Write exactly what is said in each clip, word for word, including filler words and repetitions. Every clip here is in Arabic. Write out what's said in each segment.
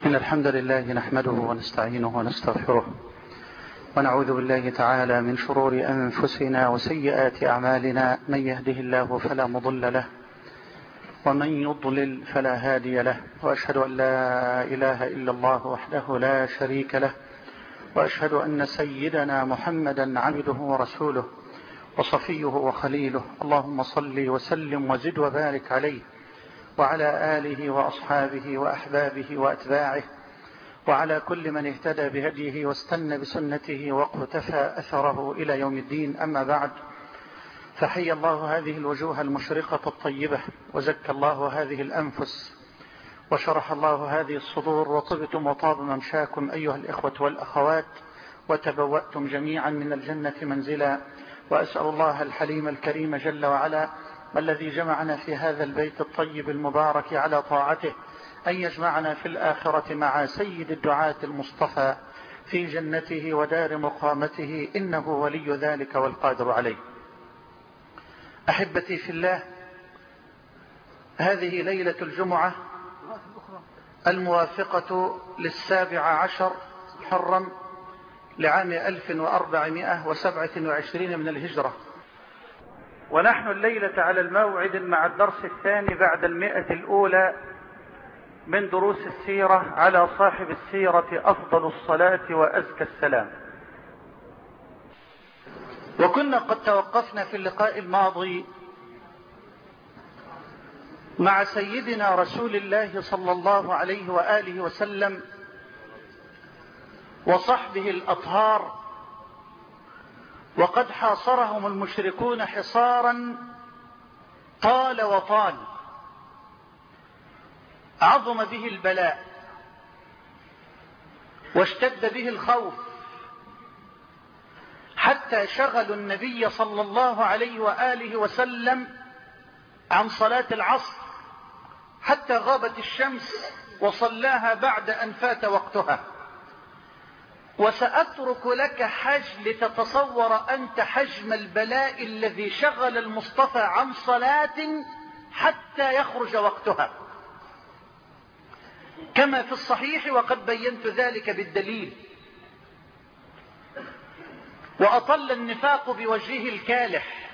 إن الحمد لله نحمده ونستعينه ونستغفره ونعوذ بالله تعالى من شرور أنفسنا وسيئات أعمالنا. من يهده الله فلا مضل له ومن يضلل فلا هادي له، وأشهد أن لا إله إلا الله وحده لا شريك له، وأشهد أن سيدنا محمدا عبده ورسوله وصفيه وخليله. اللهم صل وسلم وزد وبارك عليه وعلى آله وأصحابه وأحبابه وأتباعه وعلى كل من اهتدى بهديه واستنى بسنته واقتفى أثره إلى يوم الدين. أما بعد، فحي الله هذه الوجوه المشرقة الطيبة، وزكى الله هذه الأنفس، وشرح الله هذه الصدور، وطبتم وطاب ممشاكم أيها الإخوة والأخوات، وتبوأتم جميعا من الجنة منزلا. وأسأل الله الحليم الكريم جل وعلا الذي جمعنا في هذا البيت الطيب المبارك على طاعته أن يجمعنا في الآخرة مع سيد الدعاة المصطفى في جنته ودار مقامته، إنه ولي ذلك والقادر عليه. أحبتي في الله، هذه ليلة الجمعة الموافقة للسابع عشر محرم لعام ألف وأربعمائة وسبعة وعشرين من الهجرة، ونحن الليلة على الموعد مع الدرس الثاني بعد المئة الأولى من دروس السيرة على صاحب السيرة أفضل الصلاة وأزكى السلام. وكنا قد توقفنا في اللقاء الماضي مع سيدنا رسول الله صلى الله عليه وآله وسلم وصحبه الأطهار، وقد حاصرهم المشركون حصارا طال وطال، عظم به البلاء واشتد به الخوف، حتى شغلوا النبي صلى الله عليه وآله وسلم عن صلاة العصر حتى غابت الشمس وصلاها بعد أن فات وقتها. وسأترك لك حجم لتتصور أنت حجم البلاء الذي شغل المصطفى عن صلاة حتى يخرج وقتها، كما في الصحيح، وقد بينت ذلك بالدليل. وأطل النفاق بوجهه الكالح،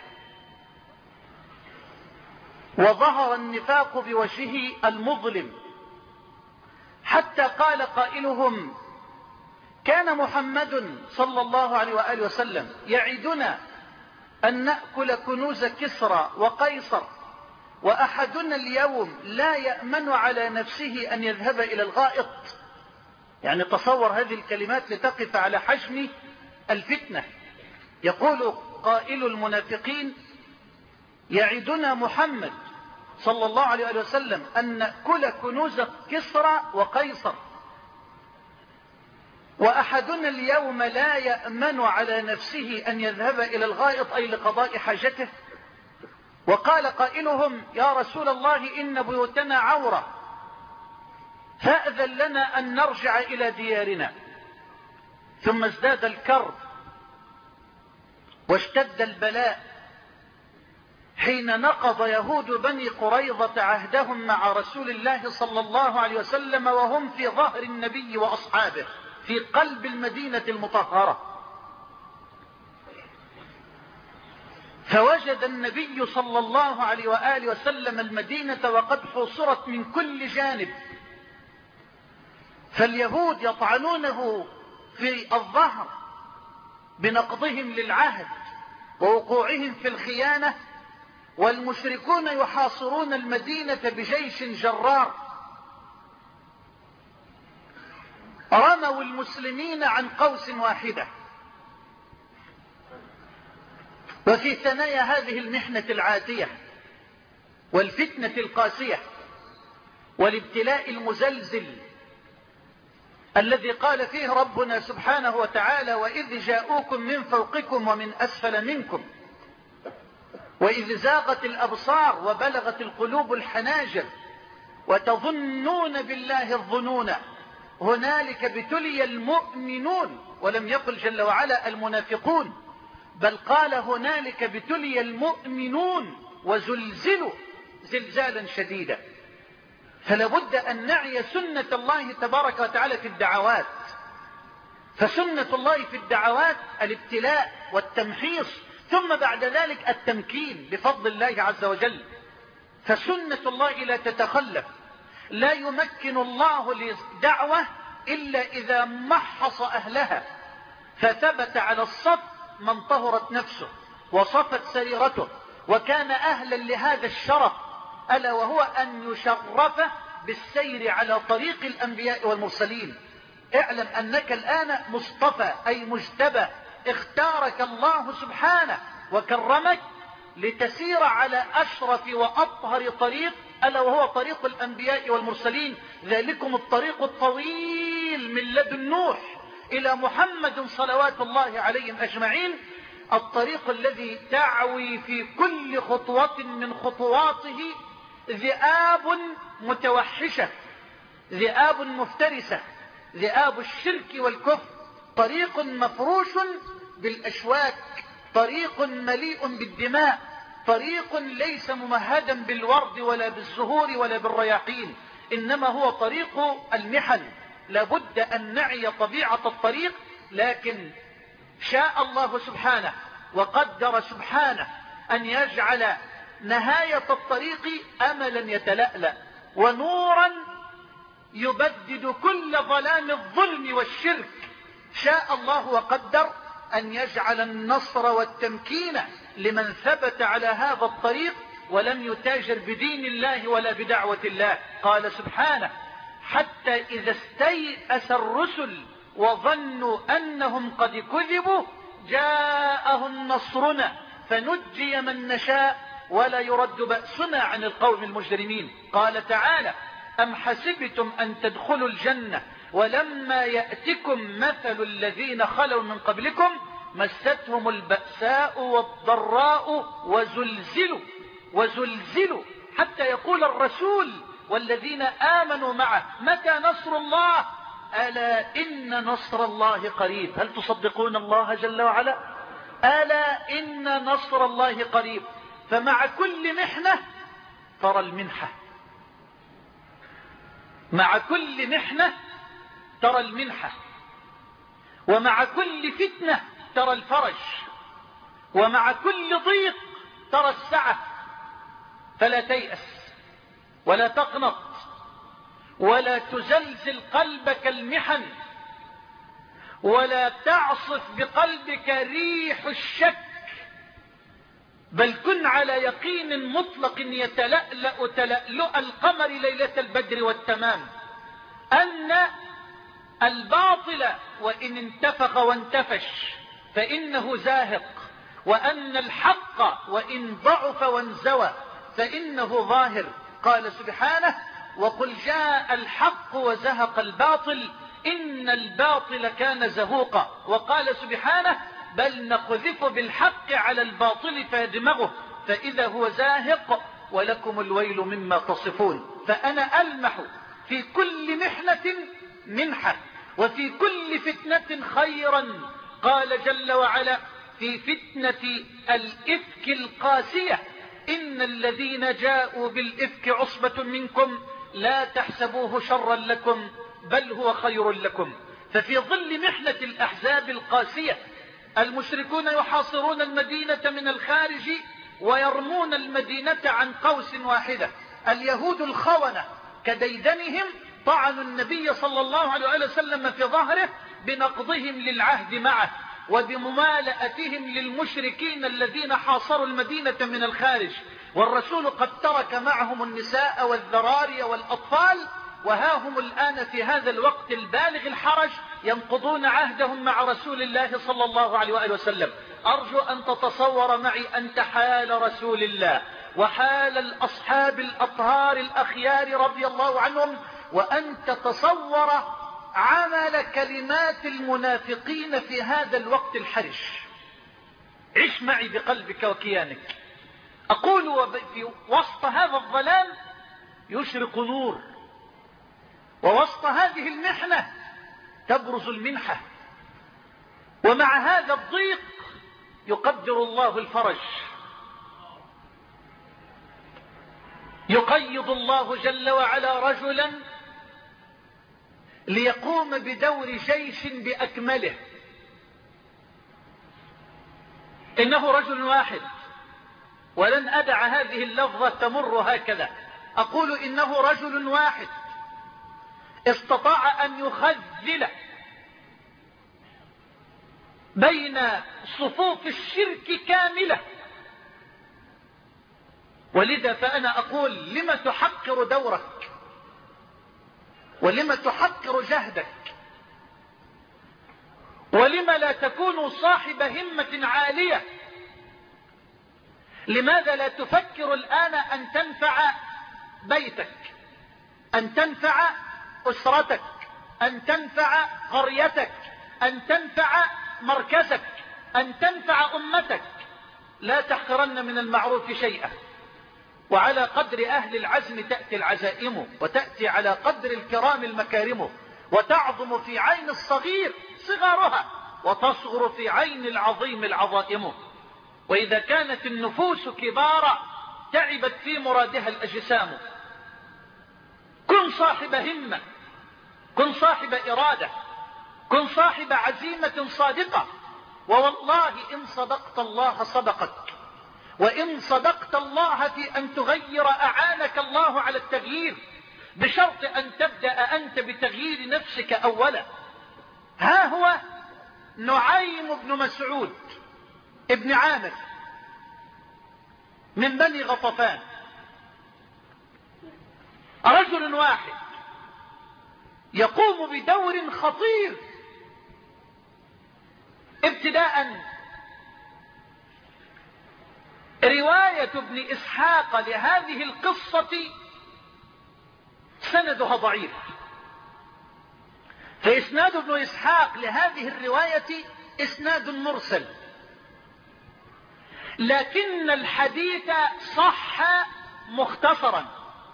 وظهر النفاق بوجهه المظلم، حتى قال قائلهم: كان محمد صلى الله عليه وآله وسلم يعدنا أن نأكل كنوز كسرى وقيصر، وأحدنا اليوم لا يأمن على نفسه أن يذهب إلى الغائط. يعني تصور هذه الكلمات لتقف على حجم الفتنة. يقول قائل المنافقين: يعدنا محمد صلى الله عليه وآله وسلم أن نأكل كنوز كسرى وقيصر، وأحدنا اليوم لا يأمن على نفسه أن يذهب إلى الغائط، أي لقضاء حاجته. وقال قائلهم: يا رسول الله، إن بيوتنا عورة، فأذن لنا أن نرجع إلى ديارنا. ثم ازداد الكرب واشتد البلاء حين نقض يهود بني قريظة عهدهم مع رسول الله صلى الله عليه وسلم وهم في ظهر النبي وأصحابه في قلب المدينة المطهرة. فوجد النبي صلى الله عليه وآله وسلم المدينة وقد حوصرت من كل جانب، فاليهود يطعنونه في الظهر بنقضهم للعهد ووقوعهم في الخيانة، والمشركون يحاصرون المدينة بجيش جرار. رموا المسلمين عن قوس واحدة. وفي ثنايا هذه المحنة العاتية والفتنة القاسية والابتلاء المزلزل الذي قال فيه ربنا سبحانه وتعالى: وإذ جاءوكم من فوقكم ومن أسفل منكم وإذ زاغت الأبصار وبلغت القلوب الحناجر وتظنون بالله الظنون هنالك ابتلي المؤمنون. ولم يقل جل وعلا المنافقون، بل قال هنالك ابتلي المؤمنون وزلزلوا زلزالا شديدا. فلا بد أن نعي سنة الله تبارك وتعالى في الدعوات. فسنة الله في الدعوات الابتلاء والتمحيص، ثم بعد ذلك التمكين بفضل الله عز وجل. فسنة الله لا تتخلف، لا يمكن الله لدعوة إلا إذا محص أهلها، فثبت على الصف من طهرت نفسه وصفت سريرته وكان أهلا لهذا الشرف، ألا وهو أن يشرف بالسير على طريق الأنبياء والمرسلين. اعلم أنك الآن مصطفى أي مجتبى، اختارك الله سبحانه وكرمك لتسير على أشرف وأطهر طريق، ألا وهو طريق الأنبياء والمرسلين. ذلكم الطريق الطويل من لدن نوح إلى محمد صلوات الله عليهم أجمعين، الطريق الذي تعوي في كل خطوة من خطواته ذئاب متوحشة، ذئاب مفترسة، ذئاب الشرك والكفر. طريق مفروش بالأشواك، طريق مليء بالدماء، طريق ليس ممهدا بالورد ولا بالزهور ولا بالرياحين، إنما هو طريق المحن. لابد أن نعي طبيعة الطريق، لكن شاء الله سبحانه وقدر سبحانه أن يجعل نهاية الطريق أملا يتلألأ ونورا يبدد كل ظلام الظلم والشرك. شاء الله وقدر أن يجعل النصر والتمكين لمن ثبت على هذا الطريق ولم يتاجر بدين الله ولا بدعوة الله. قال سبحانه: حتى إذا استيأس الرسل وظنوا أنهم قد كذبوا جاءهم نصرنا فنجي من نشاء ولا يرد بأسنا عن القوم المجرمين. قال تعالى: أم حسبتم أن تدخلوا الجنة ولما يأتكم مثل الذين خلوا من قبلكم مستهم البأساء والضراء وزلزلوا وزلزلوا حتى يقول الرسول والذين آمنوا معه متى نصر الله ألا إن نصر الله قريب. هل تصدقون الله جل وعلا؟ ألا إن نصر الله قريب. فمع كل محنة ترى المنحة، مع كل محنة ترى المنحة، ومع كل فتنة ترى الفرج، ومع كل ضيق ترى السعة. فلا تيأس ولا تقنط ولا تزلزل قلبك المحن، ولا تعصف بقلبك ريح الشك، بل كن على يقين مطلق يتلألأ تلألؤ القمر ليلة البدر والتمام، أن الباطل وإن انتفخ وانتفش فإنه زاهق، وأن الحق وإن ضعف وانزوى فإنه ظاهر. قال سبحانه: وقل جاء الحق وزهق الباطل إن الباطل كان زهوقا. وقال سبحانه: بل نقذف بالحق على الباطل فيدمغه فإذا هو زاهق ولكم الويل مما تصفون. فأنا ألمح في كل محنة منحة، وفي كل فتنة خيرا. قال جل وعلا في فتنة الإفك القاسية: إن الذين جاءوا بالإفك عصبة منكم لا تحسبوه شرا لكم بل هو خير لكم. ففي ظل محنة الأحزاب القاسية المشركون يحاصرون المدينة من الخارج ويرمون المدينة عن قوس واحدة. اليهود الخونة كديدنهم طعنوا النبي صلى الله عليه وسلم في ظهره بنقضهم للعهد معه وبممالأتهم للمشركين الذين حاصروا المدينة من الخارج، والرسول قد ترك معهم النساء والذراري والأطفال، وها هم الآن في هذا الوقت البالغ الحرج ينقضون عهدهم مع رسول الله صلى الله عليه وآله وسلم. أرجو أن تتصور معي أنت حال رسول الله وحال الأصحاب الأطهار الأخيار رضي الله عنهم، وأن تتصور عمل كلمات المنافقين في هذا الوقت الحرج. عش معي بقلبك وكيانك. أقول في وسط هذا الظلام يشرق نور، ووسط هذه المحنة تبرز المنحة، ومع هذا الضيق يقدر الله الفرج. يقيض الله جل وعلا رجلا ليقوم بدور جيش بأكمله. إنه رجل واحد، ولن أدع هذه اللفظة تمر هكذا، أقول إنه رجل واحد استطاع أن يخذل بين صفوف الشرك كاملة. ولذا فأنا أقول: لم تحقر دورك؟ ولم تحقر جهدك؟ ولم لا تكون صاحب همة عالية؟ لماذا لا تفكر الآن أن تنفع بيتك، أن تنفع أسرتك، أن تنفع قريتك، أن تنفع مركزك، أن تنفع أمتك؟ لا تحقرن من المعروف شيئا، وعلى قدر أهل العزم تأتي العزائم، وتأتي على قدر الكرام المكارم، وتعظم في عين الصغير صغارها، وتصغر في عين العظيم العظائم. وإذا كانت النفوس كبارا تعبت في مرادها الأجسام. كن صاحب همة، كن صاحب إرادة، كن صاحب عزيمة صادقة، ووالله إن صدقت الله صدقك، وإن صدقت الله في أن تغير أعانك الله على التغيير، بشرط أن تبدأ أنت بتغيير نفسك أولا. ها هو نعيم بن مسعود ابن عامر من بني غطفان، رجل واحد يقوم بدور خطير. ابتداء رواية ابن إسحاق لهذه القصة سندها ضعيف، فإسناد ابن إسحاق لهذه الرواية إسناد مرسل، لكن الحديث صح مختصرا،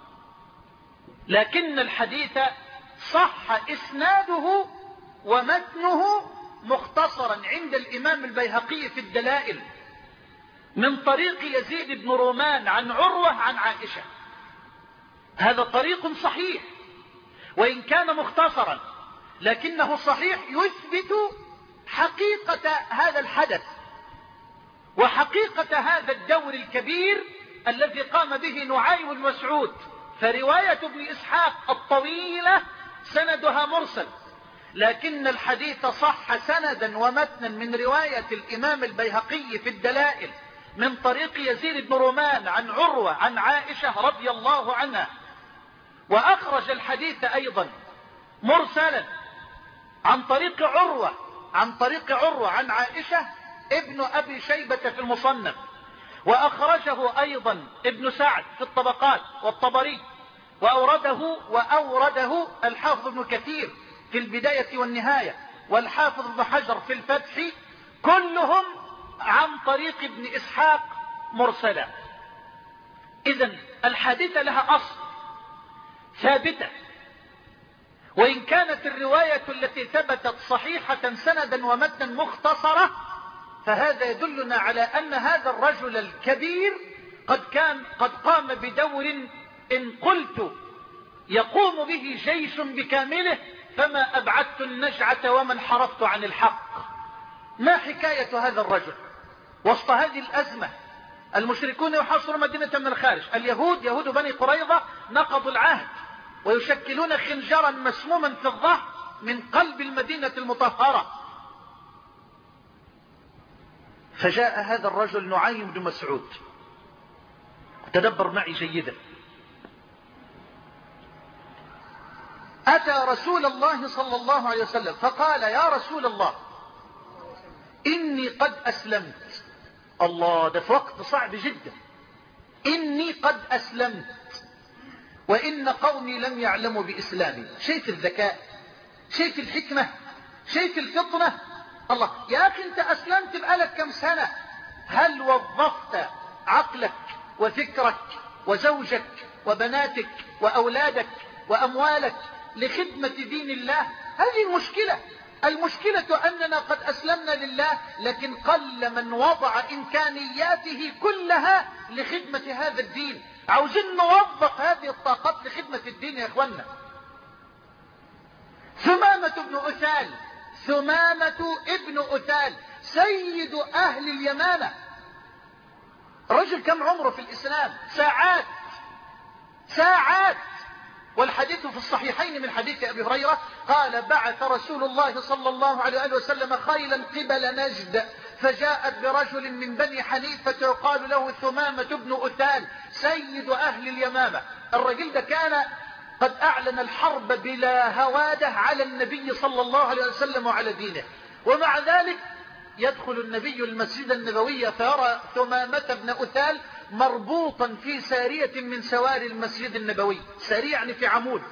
لكن الحديث صح إسناده ومتنه مختصرا عند الإمام البيهقي في الدلائل من طريق يزيد بن رومان عن عروة عن عائشة. هذا طريق صحيح وإن كان مختصرا، لكنه صحيح يثبت حقيقة هذا الحدث وحقيقة هذا الدور الكبير الذي قام به نعيم بن مسعود. فرواية ابن إسحاق الطويلة سندها مرسل، لكن الحديث صح سندا ومتنا من رواية الإمام البيهقي في الدلائل من طريق يزيد بن رومان عن عروة عن عائشة رضي الله عنها. وأخرج الحديث أيضا مرسلا عن طريق عروة عن طريق عروة عن عائشة ابن أبي شيبة في المصنف، وأخرجه أيضا ابن سعد في الطبقات والطبري، وأورده وأورده الحافظ ابن كثير في البداية والنهاية، والحافظ ابن حجر في الفتح، كلهم عن طريق ابن إسحاق مرسلا. إذن الحادثة لها أصل ثابتة، وإن كانت الرواية التي ثبتت صحيحة سندا ومتنا مختصرة، فهذا يدلنا على أن هذا الرجل الكبير قد كان قد قام بدور إن قلت يقوم به جيش بكامله فما أبعدت النجعة وما انحرفت عن الحق. ما حكاية هذا الرجل وسط هذه الأزمة؟ المشركون يحاصرون مدينة من الخارج، اليهود يهود بني قريظة نقضوا العهد ويشكلون خنجرا مسموما في الظهر من قلب المدينة المطهرة. فجاء هذا الرجل نعيم بن مسعود، تدبر معي جيدا، أتى رسول الله صلى الله عليه وسلم فقال: يا رسول الله إني قد أسلمت. الله، ده في وقت صعب جدا. إني قد أسلمت وإن قومي لم يعلموا بإسلامي. شايف الذكاء، شايف الحكمة، شايف الفطنة. الله يا أخي، أنت أسلمت بقالك كم سنة؟ هل وظفت عقلك وفكرك وزوجك وبناتك وأولادك وأموالك لخدمة دين الله؟ هذه المشكلة. المشكلة أننا قد أسلمنا لله، لكن قل من وضع إمكانياته كلها لخدمة هذا الدين. عاوزين نوظف هذه الطاقات لخدمة الدين يا اخوانا. ثمامة بن أثال، ثمامة ابن أثال سيد أهل اليمامة. رجل كم عمره في الإسلام؟ ساعات ساعات. والحديث في الصحيحين من حديث أبي هريرة قال: بعث رسول الله صلى الله عليه وسلم خيلا قبل نجد، فجاءت برجل من بني حنيفة يقال له ثمامة بن أثال سيد أهل اليمامة. الرجل ده كان قد أعلن الحرب بلا هوادة على النبي صلى الله عليه وسلم وعلى دينه، ومع ذلك يدخل النبي المسجد النبوي فيرى ثمامة بن أثال مربوطا في سارية من سواري المسجد النبوي. سارية يعني في عمود.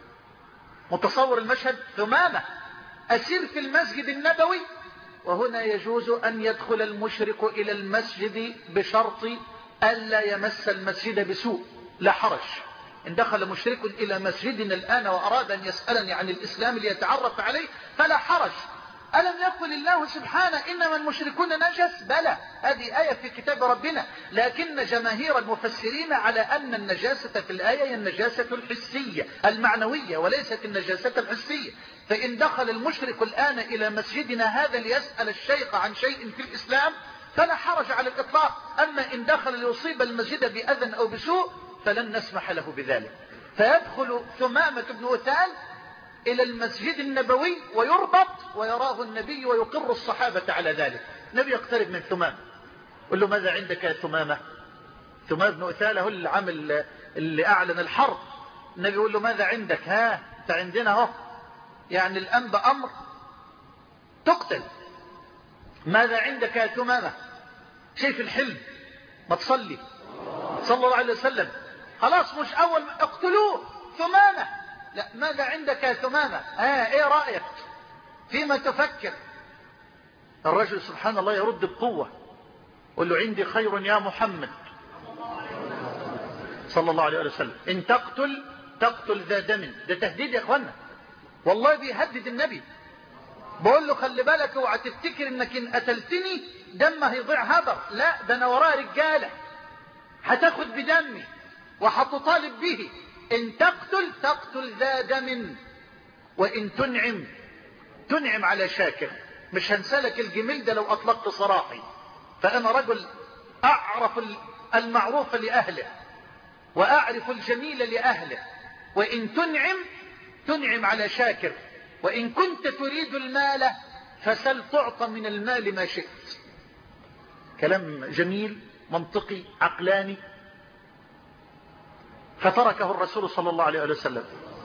متصور المشهد؟ ثمامة أسير في المسجد النبوي، وهنا يجوز أن يدخل المشرك إلى المسجد بشرط ألا يمس المسجد بسوء، لا حرج. إن دخل مشرك إلى مسجدنا الآن وأراد أن يسألني عن الإسلام ليتعرف عليه فلا حرج. ألم يقل الله سبحانه إنما المشركون نجس؟ بلى، هذه آية في كتاب ربنا، لكن جماهير المفسرين على أن النجاسة في الآية هي النجاسة الحسية المعنوية وليست النجاسة الحسية. فإن دخل المشرك الآن إلى مسجدنا هذا ليسأل الشيخ عن شيء في الإسلام فلا حرج على الإطلاق. أما إن دخل ليصيب المسجد بأذى أو بسوء فلن نسمح له بذلك. فيدخل ثمامة بن أثال إلى المسجد النبوي ويربط ويراه النبي ويقر الصحابة على ذلك. النبي يقترب من ثمامة يقول له: ماذا عندك يا ثمامة؟ ثمامة بن أثال هو العمل اللي أعلن الحرب. النبي يقول له: ماذا عندك؟ ها أنت عندنا اهو، يعني الآن بأمر تقتل. ماذا عندك يا ثمامة؟ شايف الحلم؟ ما تصلي صلى الله عليه وسلم. خلاص مش أول اقتلوه ثمامة. لا، ماذا عندك يا ثمامة؟ ها ايه رأيك؟ فيما تفكر؟ الرجل سبحان الله يرد بقوة، قل له: عندي خير يا محمد صلى الله عليه وسلم، إن تقتل تقتل ذا دم. ده تهديد يا اخوانا، والله بيهدد النبي. بقول له: خلي بالك اوعى تفتكر انك ان قتلتني دم هيضيع هدر، لا، ده انا ورايا رجاله هتاخد بدمي وهتطالب به. إن تقتل تقتل ذا دم، وإن تنعم تنعم على شاكر. مش هنسلك الجميل ده لو أطلقت صراحي، فأنا رجل أعرف المعروف لأهله وأعرف الجميل لأهله. وإن تنعم تنعم على شاكر، وإن كنت تريد المال فسل تعطى من المال ما شئت. كلام جميل منطقي عقلاني. فتركه الرسول صلى الله عليه وسلم.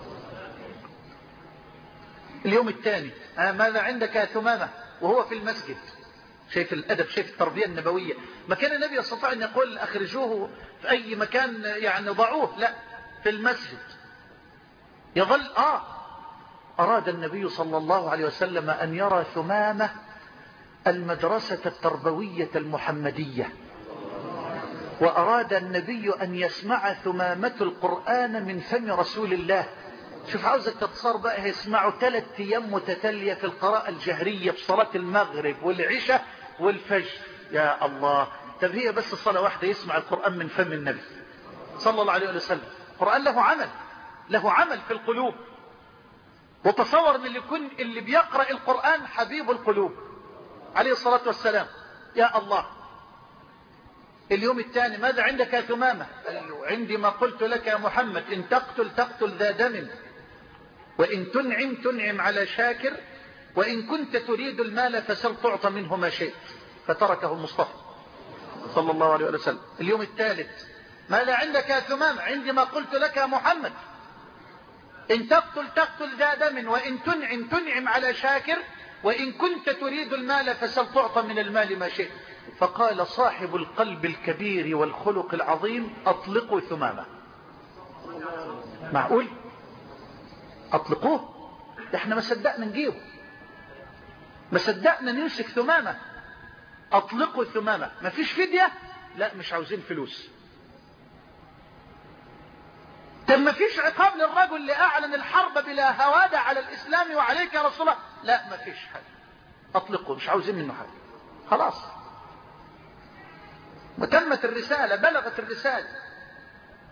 اليوم الثاني: آه ماذا عندك يا ثمامة؟ وهو في المسجد. شايف الأدب، شايف التربية النبوية. ما كان النبي يستطيع أن يقول: أخرجوه في أي مكان يعني ضعوه، لا، في المسجد يظل. آه أراد النبي صلى الله عليه وسلم أن يرى ثمامة المدرسة التربوية المحمدية، وأراد النبي أن يسمع ثمامة القرآن من فم رسول الله. شوف، عاوزك تتصار بقى يسمعوا ثلاث أيام متتالية في القراءة الجهرية في صلاة المغرب والعشاء والفجر. يا الله، طب هي بس صلاة واحدة يسمع القرآن من فم النبي صلى الله عليه وسلم. القرآن له عمل، له عمل في القلوب. وتصور ان اللي يكون اللي بيقرأ القرآن حبيب القلوب عليه الصلاة والسلام. يا الله. اليوم الثاني: ماذا عندك يا ثمامة؟ قال له: عندي ما قلت لك يا محمد، إن تقتل تقتل ذا دم، وإن تنعم تنعم على شاكر، وإن كنت تريد المال فسل تعطى منه ما شئت. فتركه المصطفى صلى الله عليه وسلم. اليوم الثالث: ماذا عندك يا ثمامة؟ عندي ما قلت لك يا محمد، إن تقتل تقتل ذا دم، وإن تنعم تنعم على شاكر، وإن كنت تريد المال فسل تعطى من المال ما شئت. فقال صاحب القلب الكبير والخلق العظيم: أطلقوا ثمامة. معقول؟ أطلقوه؟ احنا ما صدقنا نجيبه، ما صدقنا نمسك ثمامة. أطلقوا ثمامة. ما فيش فدية؟ لا، مش عاوزين فلوس. طب ما فيش عقاب للرجل اللي أعلن الحرب بلا هوادة على الإسلام وعليك يا رسول الله؟ لا، ما فيش حاجة. أطلقوا، مش عاوزين منه حاجة، خلاص. وتمت الرسالة، بلغت الرسالة.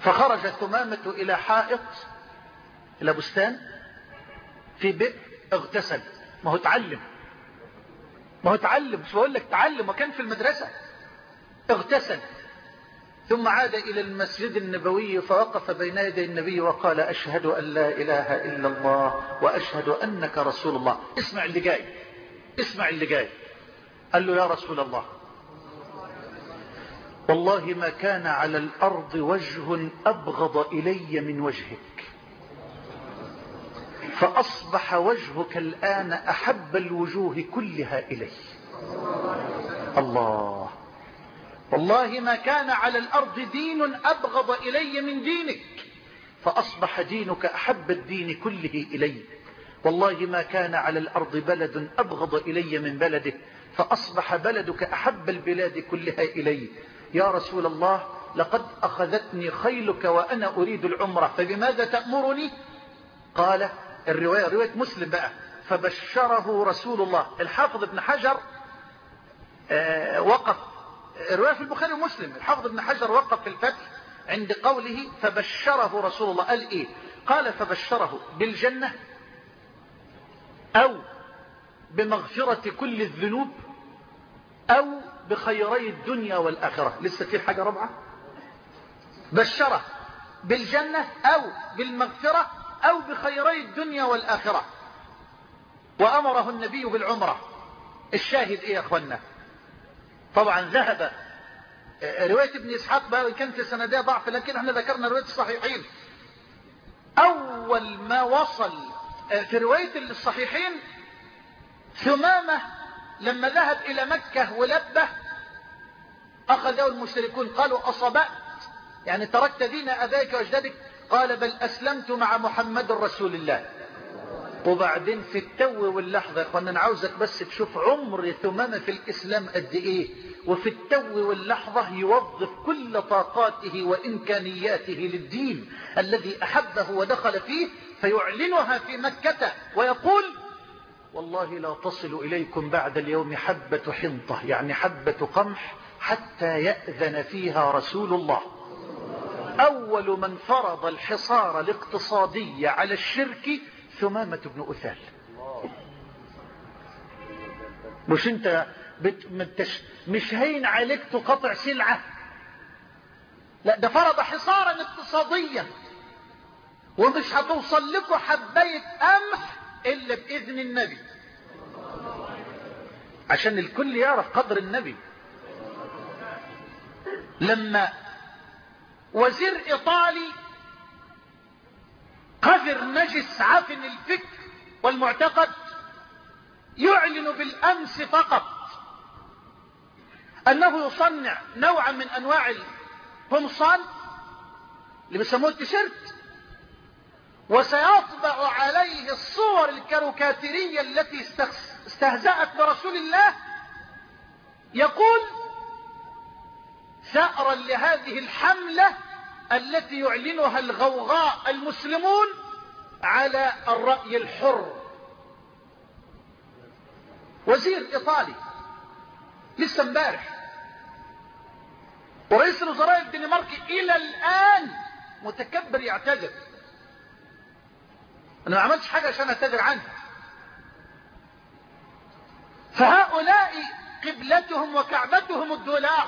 فخرج ثمامة إلى حائط، إلى بستان في بئر، اغتسل. ما هو تعلم، ما هو تعلم، مش بقول لك تعلم، وكان في المدرسة. اغتسل ثم عاد إلى المسجد النبوي فوقف بين يدي النبي وقال أشهد أن لا إله إلا الله وأشهد أنك رسول الله. اسمع اللي جاي، اسمع اللي جاي. قال له يا رسول الله والله ما كان على الأرض وجه أبغض إلي من وجهك، فأصبح وجهك الآن أحب الوجوه كلها إلي. الله، والله ما كان على الأرض دين أبغض إلي من دينك، فأصبح دينك أحب الدين كله إلي. والله ما كان على الأرض بلد أبغض إلي من بلدك، فأصبح بلدك أحب البلاد كلها إلي. يا رسول الله لقد أخذتني خيلك وأنا أريد العمرة، فبماذا تأمرني؟ قال، الرواية رواية مسلم بقى، فبشره رسول الله. الحافظ ابن حجر آه وقف، الرواية في البخاري ومسلم، الحافظ ابن حجر وقف في الفتح عند قوله فبشره رسول الله. قال إيه؟ قال فبشره بالجنة أو بمغفرة كل الذنوب أو بخيري الدنيا والآخرة. لسه في حاجة رابعة، بشره بالجنة أو بالمغفرة أو بخيري الدنيا والآخرة، وأمره النبي بالعمرة. الشاهد إيه يا أخوانا؟ طبعا ذهب رواية ابن إسحاق بقى كان في سندها ضعف، لكن احنا ذكرنا رواية الصحيحين. أول ما وصل في رواية الصحيحين ثمامة لما ذهب إلى مكة ولبه أخذه المشركون، قالوا أصبأت، يعني تركت دين أبائك وأجدادك؟ قال بل أسلمت مع محمد رسول الله. وبعدين في التو واللحظة يا اخوانا، انا عاوزك بس تشوف عمر ثمامة في الإسلام قد إيه، وفي التو واللحظة يوظف كل طاقاته وإمكانياته للدين الذي أحبه ودخل فيه، فيعلنها في مكة ويقول والله لا تصل إليكم بعد اليوم حبة حنطة، يعني حبة قمح، حتى يأذن فيها رسول الله. أول من فرض الحصار الاقتصادي على الشرك ثمامة بن أثال. مش انت بت... مش هين عليك تقطع سلعة، لا ده فرض حصارا اقتصاديا، ومش هتوصل لكم حباية قمح إلا بإذن النبي، عشان الكل يعرف قدر النبي. لما وزير إيطالي قذر نجس عفن الفكر والمعتقد يعلن بالأمس فقط أنه يصنع نوعا من أنواع القمصان اللي بيسموه التيشيرت، وسيطبع عليه الصور الكاريكاتيرية التي استهزأت برسول الله، يقول ثأرا لهذه الحملة التي يعلنها الغوغاء المسلمون على الرأي الحر. وزير إيطالي لسه امبارح، ورئيس الوزراء الدنماركي إلى الآن متكبر يعتذر. أنا ما عملتش حاجة عشان أعتذر عنها. فهؤلاء قبلتهم وكعبتهم الدولار،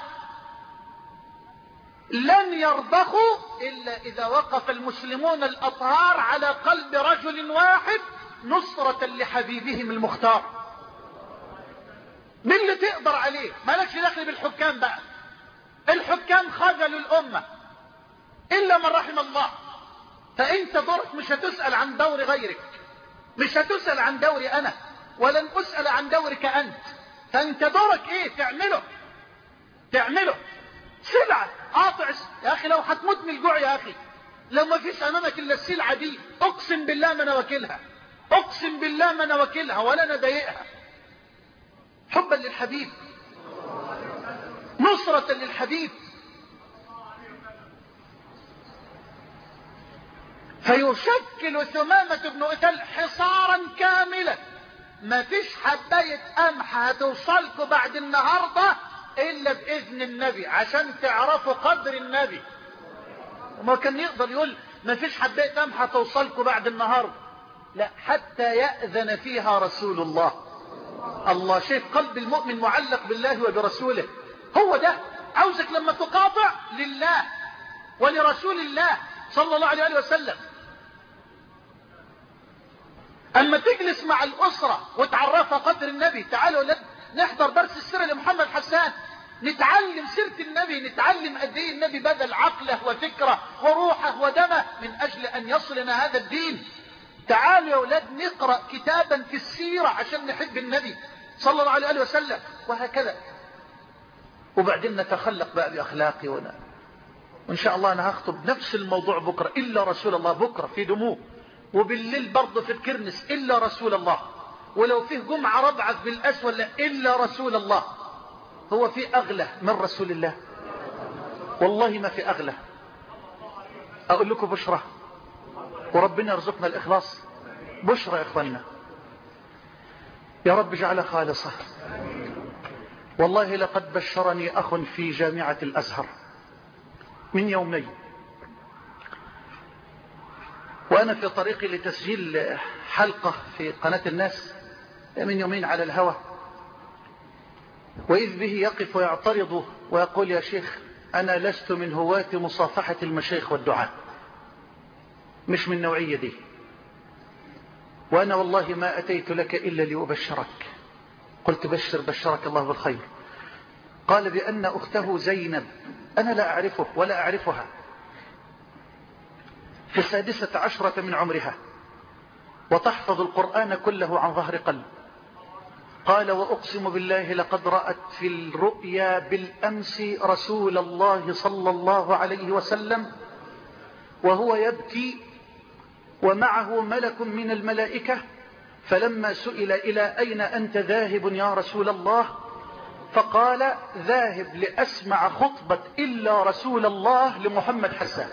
لن يرضخوا إلا إذا وقف المسلمون الأطهار على قلب رجل واحد نصرة لحبيبهم المختار. من اللي تقدر عليه؟ مالكش دخل بالحكام بقى، الحكام خذلوا الأمة إلا من رحم الله. فأنت دورك مش هتسأل عن دور غيرك، مش هتسأل عن دوري أنا، ولن أسأل عن دورك أنت. فأنت دورك إيه؟ تعمله تعمله سلعة قاطع. يا أخي لو هتموت من الجوع يا أخي، لو ما فيش أمامك إلا السلعة دي، أقسم بالله ما أنا وكيلها، أقسم بالله ما أنا وكيلها ولا أنا ضايقها، حبا للحبيب، نصرة للحبيب. فيشكل ثمامة بن أثال حصارا كاملا، ما فيش حباية قمح هتوصلكوا بعد النهاردة إلا بإذن النبي، عشان تعرفوا قدر النبي. ما كان يقدر يقول ما فيش حباية قمح هتوصلكم بعد النهار. لا، حتى يأذن فيها رسول الله. الله، شايف قلب المؤمن معلق بالله وبرسوله. هو ده عاوزك لما تقاطع لله ولرسول الله صلى الله عليه وسلم. اما تجلس مع الاسرة وتعرفها قدر النبي. تعالوا نحضر درس السيرة لمحمد حسان، نتعلم سيرة النبي، نتعلم قد ايه النبي بذل عقله وفكره وروحه ودمه من اجل ان يصلنا هذا الدين. تعالوا يا اولاد نقرأ كتابا في السيرة عشان نحب النبي صلى الله عليه وسلم، وهكذا. وبعدين نتخلق بقى باخلاقي ونا. وان شاء الله انا هخطب نفس الموضوع بكرة، الا رسول الله، بكرة في دموع، وبالليل برضه في الكرنس الا رسول الله، ولو فيه جمعة ربعة بالاسود الا رسول الله. هو في اغلى من رسول الله؟ والله ما في اغلى. اقول لكم بشرى، وربنا يرزقنا الاخلاص. بشرى يا اخوانا، يا رب اجعلها خالصة. والله لقد بشرني اخ في جامعة الازهر من يومين، وانا في طريقي لتسجيل حلقة في قناة الناس من يومين على الهوى، وإذ به يقف ويعترض ويقول يا شيخ أنا لست من هواة مصافحة المشايخ والدعاء، مش من النوعية دي، وأنا والله ما أتيت لك إلا لأبشرك. قلت بشر، بشرك الله بالخير. قال بأن أخته زينب، أنا لا أعرفه ولا أعرفها، في السادسة عشرة من عمرها، وتحفظ القرآن كله عن ظهر قلب. قال وأقسم بالله لقد رأت في الرؤيا بالأمس رسول الله صلى الله عليه وسلم وهو يبكي ومعه ملك من الملائكة، فلما سئل إلى أين أنت ذاهب يا رسول الله؟ فقال ذاهب لأسمع خطبة إلا رسول الله لمحمد حسان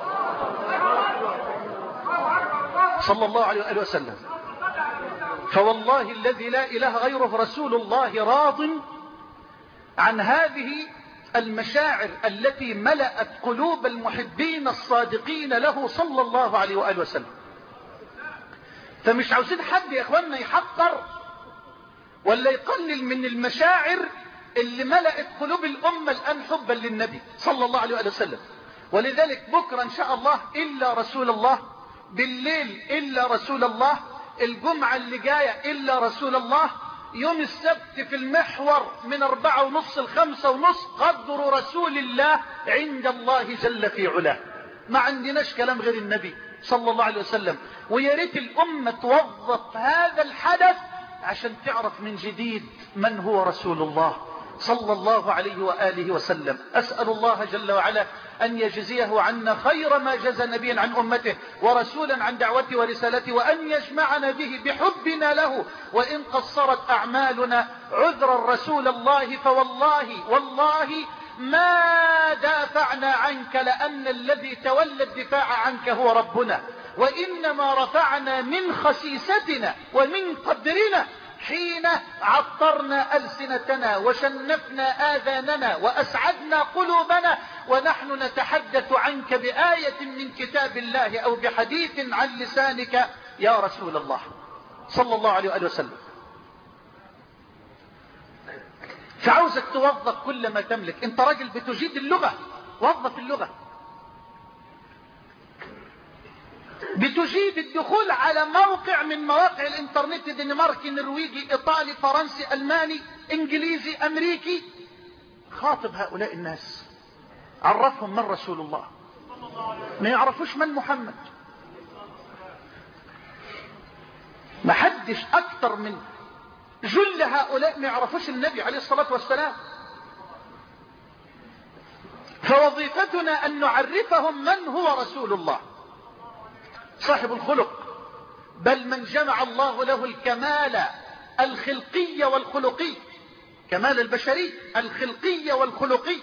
صلى الله عليه وسلم. فوالله الذي لا إله غيره رسول الله راض عن هذه المشاعر التي ملأت قلوب المحبين الصادقين له صلى الله عليه وآله وسلم. فمش عاوزين حد يا اخواننا يحقر ولا يقلل من المشاعر اللي ملأت قلوب الأمة الآن حبا للنبي صلى الله عليه وآله وسلم. ولذلك بكرة إن شاء الله إلا رسول الله، بالليل إلا رسول الله، الجمعة اللي جاية إلا رسول الله، يوم السبت في المحور من أربعة ونص الخمسة ونص قدر رسول الله عند الله جل في علاه. ما عندناش كلام غير النبي صلى الله عليه وسلم. ويا ريت الأمة توظف هذا الحدث عشان تعرف من جديد من هو رسول الله صلى الله عليه وآله وسلم. أسأل الله جل وعلا أن يجزيه عنا خير ما جزى نبيا عن أمته ورسولا عن دعوته ورسالته، وأن يجمعنا به بحبنا له، وإن قصرت أعمالنا عذرا رسول الله، فوالله والله ما دافعنا عنك، لأن الذي تولى الدفاع عنك هو ربنا، وإنما رفعنا من خسيستنا ومن قدرنا حين عطرنا ألسنتنا وشنفنا آذاننا وأسعدنا قلوبنا ونحن نتحدث عنك بآية من كتاب الله أو بحديث عن لسانك يا رسول الله صلى الله عليه وآله وسلم. فعاوزك توظف كل ما تملك. انت راجل بتجيد اللغة، وظف اللغة. بتجيد الدخول على موقع من مواقع الانترنت، دنماركي، نرويجي، ايطالي، فرنسي، الماني، انجليزي، امريكي. خاطب هؤلاء الناس، عرفهم من رسول الله، ما يعرفوش من محمد. ما حدش اكتر من جل هؤلاء ما يعرفوش النبي عليه الصلاة والسلام. فوظيفتنا ان نعرفهم من هو رسول الله صاحب الخلق، بل من جمع الله له الكمال الخلقي والخلقي، كمال البشري الخلقي والخلقي،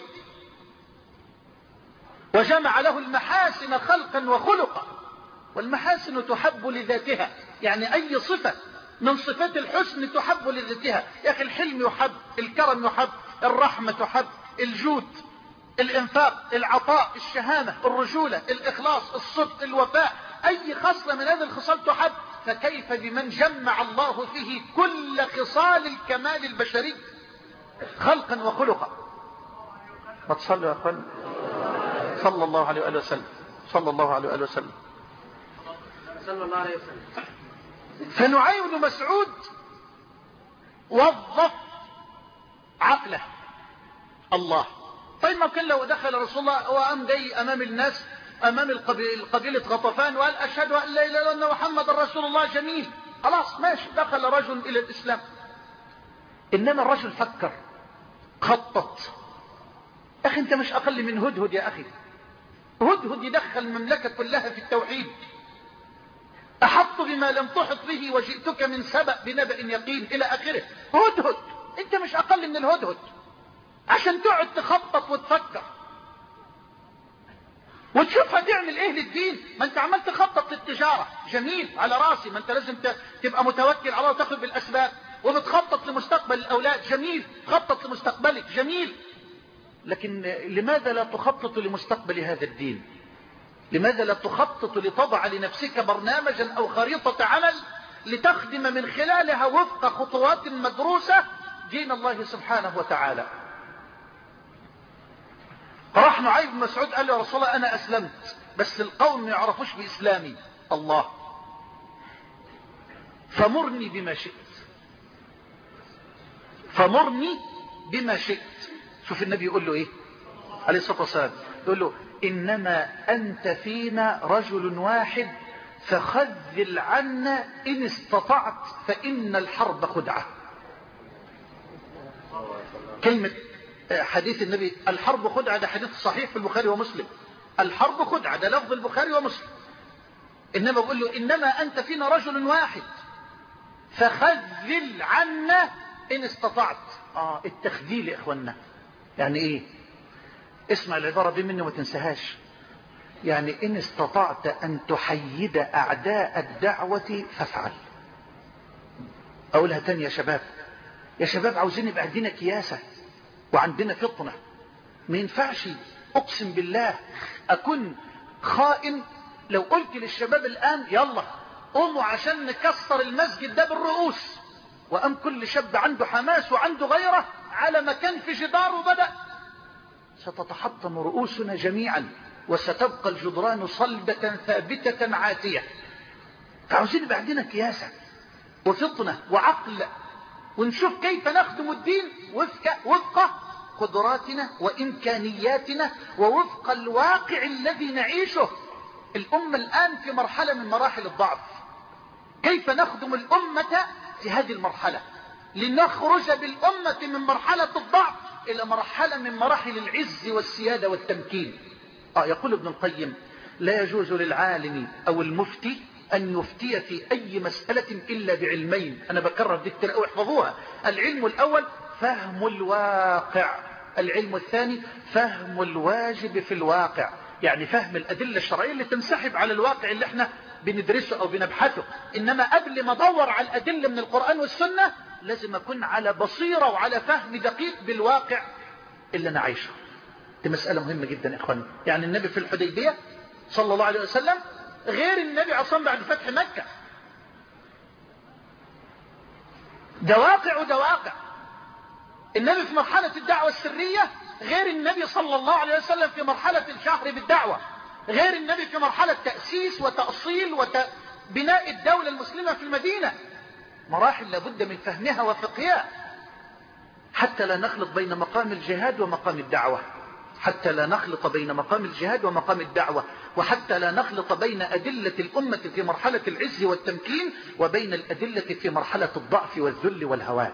وجمع له المحاسن خلقا وخلقا. والمحاسن تحب لذاتها، يعني أي صفة من صفات الحسن تحب لذاتها. يا أخي الحلم يحب، الكرم يحب، الرحمة تحب، الجود الإنفاق، العطاء، الشهامة، الرجولة، الإخلاص، الصدق، الوفاء، أي خصلة من هذه الخصال تحب، فكيف بمن جمع الله فيه كل خصال الكمال البشري خلقا وخلقا؟ ما تصلوا يا أخوان؟ صلى الله عليه وآله وسلم، صلى الله عليه وآله وسلم، صلى الله عليه وسلم. فنعيم بن مسعود وظف عقله الله. طيب ما كان لو دخل رسول الله وقام جاي امام الناس، امام القبيلة غطفان، وقال اشهد ان لا اله الا الله محمد رسول الله، جميل، خلاص ماشي، دخل رجل الى الاسلام. انما الرجل فكر، خطط. اخي انت مش اقل من هدهد يا اخي. هدهد يدخل المملكة كلها في التوحيد. احط بما لم تحط به وجئتك من سبأ بنبأ يقين الى اخره. هدهد، انت مش اقل من الهدهد عشان تقعد تخطط وتفكر وتشوف هتعمل ايه للدين. ما انت عمال تخطط للتجارة، جميل، على راسي، ما انت لازم تبقى متوكل على الله وتاخذ بالاسباب، وبتخطط لمستقبل الاولاد، جميل، خطط لمستقبلك، جميل. لكن لماذا لا تخطط لمستقبل هذا الدين؟ لماذا لا تخطط لتضع لنفسك برنامجا او خريطة عمل لتخدم من خلالها وفق خطوات مدروسة دين الله سبحانه وتعالى؟ راح نعيم بن مسعود قال له يا رسول الله انا اسلمت، بس القوم ما يعرفوش باسلامي. الله، فمرني بما شئت، فمرني بما شئت. شوف النبي يقول له ايه عليه الصلاة والسلام، يقول له انما انت فينا رجل واحد فخذل عنا ان استطعت فان الحرب خدعة. كلمة حديث النبي الحرب خدعة، ده حديث صحيح في البخاري ومسلم. الحرب خدعة، ده لفظ البخاري ومسلم. انما بقول له انما انت فينا رجل واحد فخذل عنا ان استطعت. اه التخذيل يا اخوانا يعني ايه؟ اسمع العبارة دي مني وما تنساهاش. يعني ان استطعت ان تحيد اعداء الدعوة فافعل. اقولها تاني يا شباب، يا شباب عاوزين يبقى عندنا كياسة وعندنا فطنة. ما ينفعش اقسم بالله اكون خائن لو قلت للشباب الان يلا قوموا عشان نكسر المسجد ده بالرؤوس، وقام كل شاب عنده حماس وعنده غيره على مكان في جدار وبدأ، ستتحطم رؤوسنا جميعا وستبقى الجدران صلبة ثابتة عاتية. فعاوزين يبقى عندنا كياسة وفطنة وعقل، ونشوف كيف نخدم الدين وفق, وفق قدراتنا وإمكانياتنا ووفق الواقع الذي نعيشه. الأمة الآن في مرحلة من مراحل الضعف. كيف نخدم الأمة في هذه المرحلة لنخرج بالأمة من مرحلة الضعف إلى مرحلة من مراحل العز والسيادة والتمكين؟ آه يقول ابن القيم لا يجوز للعالم أو المفتي أن يفتي في أي مسألة إلا بعلمين. أنا بكرر دي كتير أو احفظوها. العلم الأول فهم الواقع، العلم الثاني فهم الواجب في الواقع، يعني فهم الأدلة الشرعية اللي تنسحب على الواقع اللي احنا بندرسه أو بنبحثه. إنما قبل ما أدور على الأدلة من القرآن والسنة لازم أكون على بصيرة وعلى فهم دقيق بالواقع اللي أنا عايشه. دي مسألة مهمة جدا يا إخواني. يعني النبي في الحديبية صلى الله عليه وسلم غير النبي عصام بعد فتح مكة. ده واقع وده واقع. النبي في مرحلة الدعوة السرية غير النبي صلى الله عليه وسلم في مرحلة الشهر بالدعوة، غير النبي في مرحلة تأسيس وتأصيل وبناء الدولة المسلمة في المدينة. مراحل لابد من فهمها وفقهها حتى لا نخلط بين مقام الجهاد ومقام الدعوة، حتى لا نخلط بين مقام الجهاد ومقام الدعوة، وحتى لا نخلط بين أدلة الأمة في مرحلة العز والتمكين وبين الأدلة في مرحلة الضعف والذل والهوان.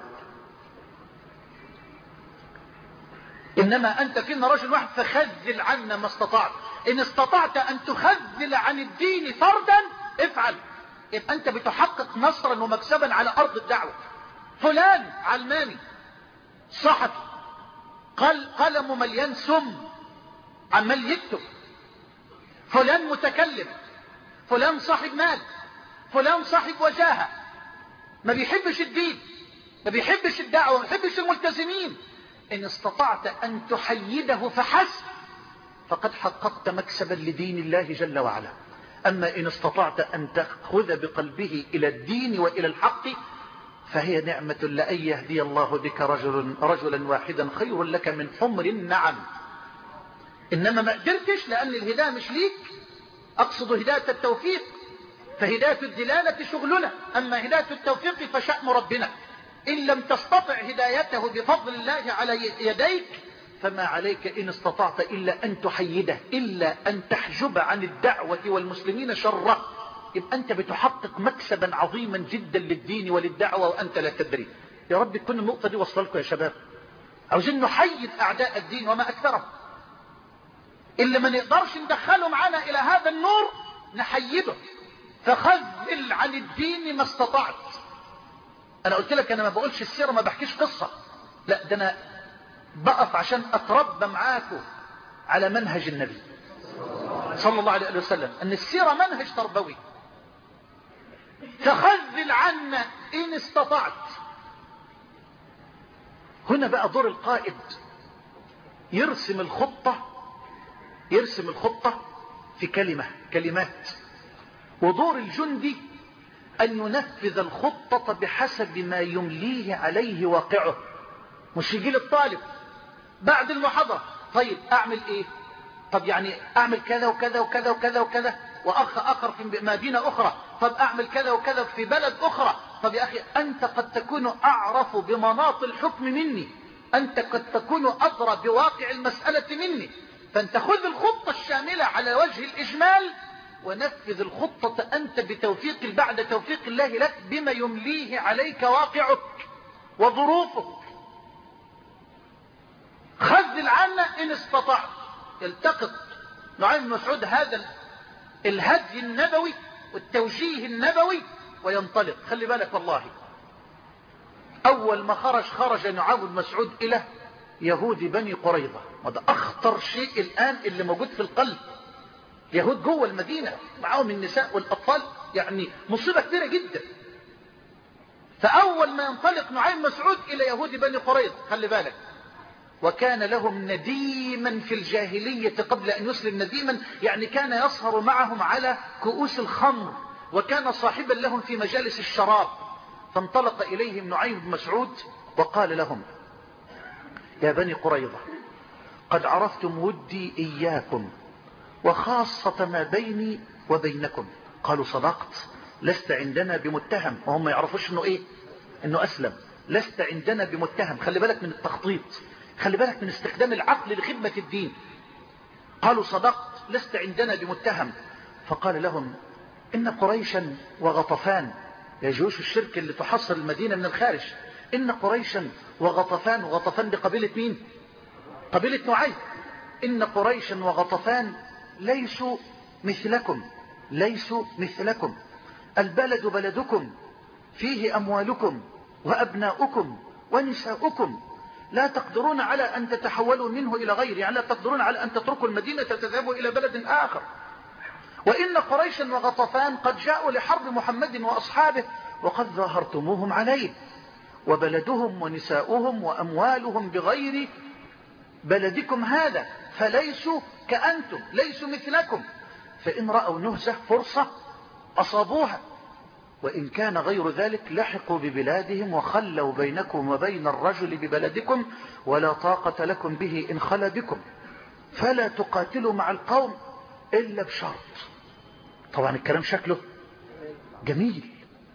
إنما أنت فينا رجل واحد فخذل عنا ما استطعت. إن استطعت أن تخذل عن الدين فردا افعل، يبقى أنت بتحقق نصرا ومكسبا على أرض الدعوة. فلان علماني صحفي قال قلمه مليان سم عمال يكتب، فلان متكلم، فلان صاحب مال، فلان صاحب وجاهة، ما بيحبش الدين، ما بيحبش الدعوة، ما بيحبش الملتزمين، إن استطعت أن تحيده فحسب فقد حققت مكسبا لدين الله جل وعلا. أما إن استطعت أن تأخذ بقلبه إلى الدين وإلى الحق فهي نعمة لأن يهدي الله بك رجل رجلا واحدا خير لك من حمر النعم. إنما ما قدرتش لأن الهداية مش ليك، أقصد هداية التوفيق، فهداية الدلالة شغلنا، أما هداية التوفيق فشأن ربنا. إن لم تستطع هدايته بفضل الله على يديك فما عليك إن استطعت إلا أن تحيده، إلا أن تحجب عن الدعوة والمسلمين شره. يبقى أنت بتحقق مكسبا عظيما جدا للدين وللدعوة وأنت لا تدري. يا رب تكون النقطة دي وصل لكم يا شباب. عاوزين نحيد أعداء الدين وما أكثرهم، اللي ما نقدرش ندخله معنا إلى هذا النور نحيده. فخذل عن الدين ما استطعت. أنا قلت لك أنا ما بقولش السيرة، ما بحكيش قصة، لا ده أنا بقف عشان أتربى معاكم على منهج النبي صلى الله عليه وسلم، أن السيرة منهج تربوي. فخذل عنا إن استطعت. هنا بقى دور القائد يرسم الخطة، يرسم الخطة في كلمة كلمات، ودور الجندي أن ينفذ الخطة بحسب ما يمليه عليه واقعه. مش يجي للطالب بعد المحاضرة طيب أعمل إيه؟ طب يعني أعمل كذا وكذا وكذا وكذا وكذا، وأخ آخر في مدينة أخرى، طب أعمل كذا وكذا في بلد أخرى. طب يا أخي أنت قد تكون أعرف بمناط الحكم مني، أنت قد تكون أدرى بواقع المسألة مني، فأنت خذ الخطة الشاملة على وجه الإجمال ونفذ الخطة أنت بتوفيق بعد توفيق الله لك بما يمليه عليك واقعك وظروفك. خذل عنا إن استطعت. يلتقط نعيم بن مسعود هذا الهدي النبوي والتوجيه النبوي وينطلق. خلي بالك والله أول ما خرج خرج نعيم بن مسعود إلى يهود بني قريظة، وده أخطر شيء الآن اللي موجود في القلب. يهود جوه المدينة معهم النساء والأطفال، يعني مصيبة كبيرة جدا. فأول ما ينطلق نعيم مسعود إلى يهود بني قريظة، خلي بالك، وكان لهم نديما في الجاهلية قبل أن يسلم. نديما يعني كان يسهر معهم على كؤوس الخمر، وكان صاحبا لهم في مجالس الشراب. فانطلق إليهم نعيم بن مسعود وقال لهم يا بني قريظة قد عرفتم ودي إياكم وخاصة ما بيني وبينكم. قالوا صدقت، لست عندنا بمتهم. وهم ما يعرفوش انه ايه، انه اسلم. لست عندنا بمتهم. خلي بالك من التخطيط، خلي بالك من استخدام العقل لخدمة الدين. قالوا صدقت لست عندنا بمتهم. فقال لهم إن قريشا وغطفان، يا جيوش الشرك اللي تحصر المدينة من الخارج، إن قريشا وغطفان، وغطفان دي قبيلة مين؟ قبيلة نعيم. إن قريشا وغطفان ليسوا مثلكم، ليسوا مثلكم. البلد بلدكم، فيه أموالكم وأبناؤكم ونساؤكم، لا تقدرون على أن تتحولوا منه إلى غيره، يعني لا تقدرون على أن تتركوا المدينة تذهبوا إلى بلد آخر. وإن قريشا وغطفان قد جاءوا لحرب محمد وأصحابه وقد ظاهرتموهم عليه، وبلدهم ونساؤهم وأموالهم بغير بلدكم هذا، فليسوا كأنتم، ليسوا مثلكم. فإن رأوا نهزة فرصة أصابوها، وإن كان غير ذلك لحقوا ببلادهم وخلوا بينكم وبين الرجل ببلدكم، ولا طاقة لكم به إن خلا بكم، فلا تقاتلوا مع القوم إلا بشرط. طبعا الكلام شكله جميل.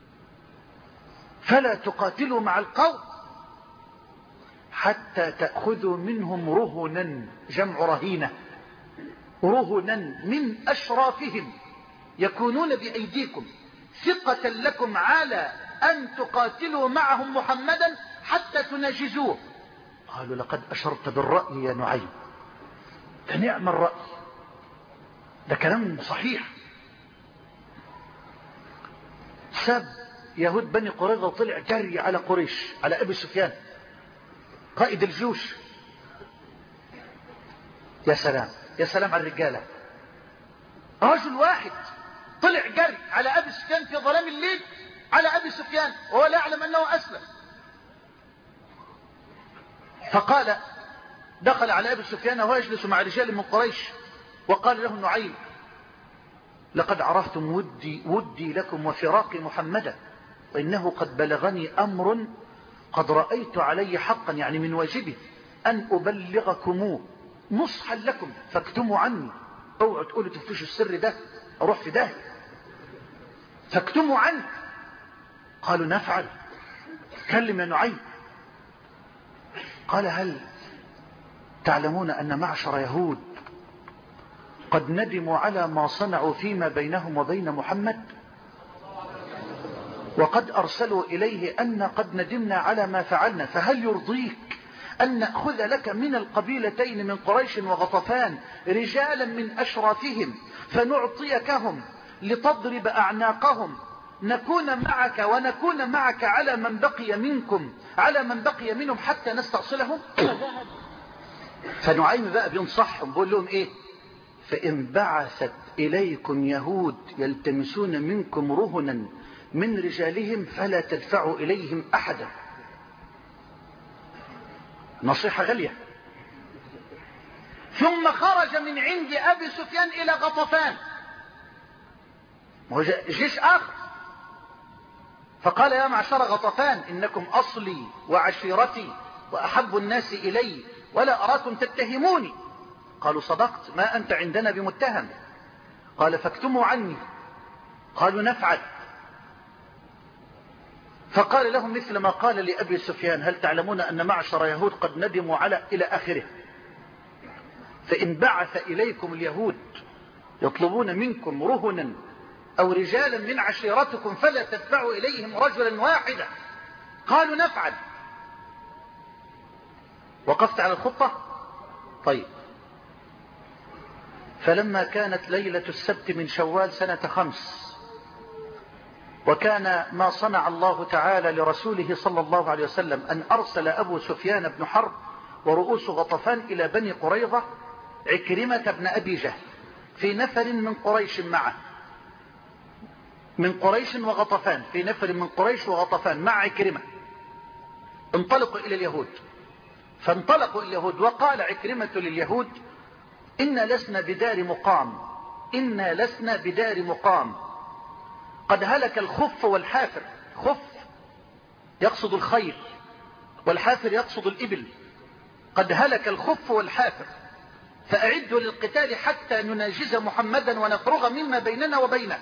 فلا تقاتلوا مع القوم حتى تأخذوا منهم رهنا، جمع رهينة، رهنا من أشرافهم يكونون بأيديكم ثقة لكم على أن تقاتلوا معهم محمدا حتى تنجزوه. قالوا لقد أشرت بالرأي يا نعيم. ده نعم الرأي، ده كلام صحيح. ساب يهود بني قريظة وطلع جري على قريش، على أبي سفيان قائد الجيوش. يا سلام يا سلام على الرجالة، رجل واحد طلع جري على أبي سفيان في ظلام الليل، على أبي سفيان وهو لا يعلم أنه أسلم. فقال دخل على أبي سفيان وهو يجلس مع رجال من قريش وقال له نعيم لقد عرفتم ودي, ودي لكم وفراق محمدا وإنه قد بلغني أمر قد رأيت علي حقا يعني من واجبي أن أبلغكموه نصحا لكم فاكتموا عني. اوعوا تقولوا تفتشوا السر ده أروح في ده، فاكتموا عني. قالوا نفعل، كلم يا نعيم. قال هل تعلمون أن معشر يهود قد ندموا على ما صنعوا فيما بينهم وبين محمد وقد أرسلوا إليه أن قد ندمنا على ما فعلنا، فهل يرضيك أن نأخذ لك من القبيلتين من قريش وغطفان رجالا من أشرافهم فنعطيكهم لتضرب أعناقهم نكون معك ونكون معك على من بقي منكم على من بقي منهم حتى نستأصلهم؟ فنعيم بقى بينصحهم بيقول لهم ايه؟ فإن بعثت إليكم يهود يلتمسون منكم رهنا من رجالهم فلا تدفعوا إليهم أحدا. نصيحة غالية. ثم خرج من عند أبي سفيان إلى غطفان جيش آخر فقال يا معشر غطفان إنكم أصلي وعشيرتي وأحب الناس إلي ولا أراكم تتهموني. قالوا صدقت ما أنت عندنا بمتهم. قال فاكتموا عني. قالوا نفعل. فقال لهم مثل ما قال لأبي سفيان هل تعلمون أن معشر يهود قد ندموا على إلى آخره. فإن بعث إليكم اليهود يطلبون منكم رهنا أو رجالا من عشيرتكم فلا تدفعوا إليهم رجلا واحدا. قالوا نفعل. وقفت على الخطة. طيب. فلما كانت ليلة السبت من شوال سنة خمس وكان ما صنع الله تعالى لرسوله صلى الله عليه وسلم أن أرسل أبو سفيان بن حرب ورؤوس غطفان إلى بني قريظة عكرمة بن أبي جهل في نفر من قريش معه من قريش وغطفان في نفر من قريش وغطفان مع عكرمة انطلقوا إلى اليهود. فانطلقوا إلى اليهود وقال عكرمة لليهود إنا لسنا بدار مقام إنا لسنا بدار مقام قد هلك الخف والحافر. خف يقصد الخيل والحافر يقصد الإبل. قد هلك الخف والحافر فأعدوا للقتال حتى نناجز محمدا ونفرغ مما بيننا وبينه.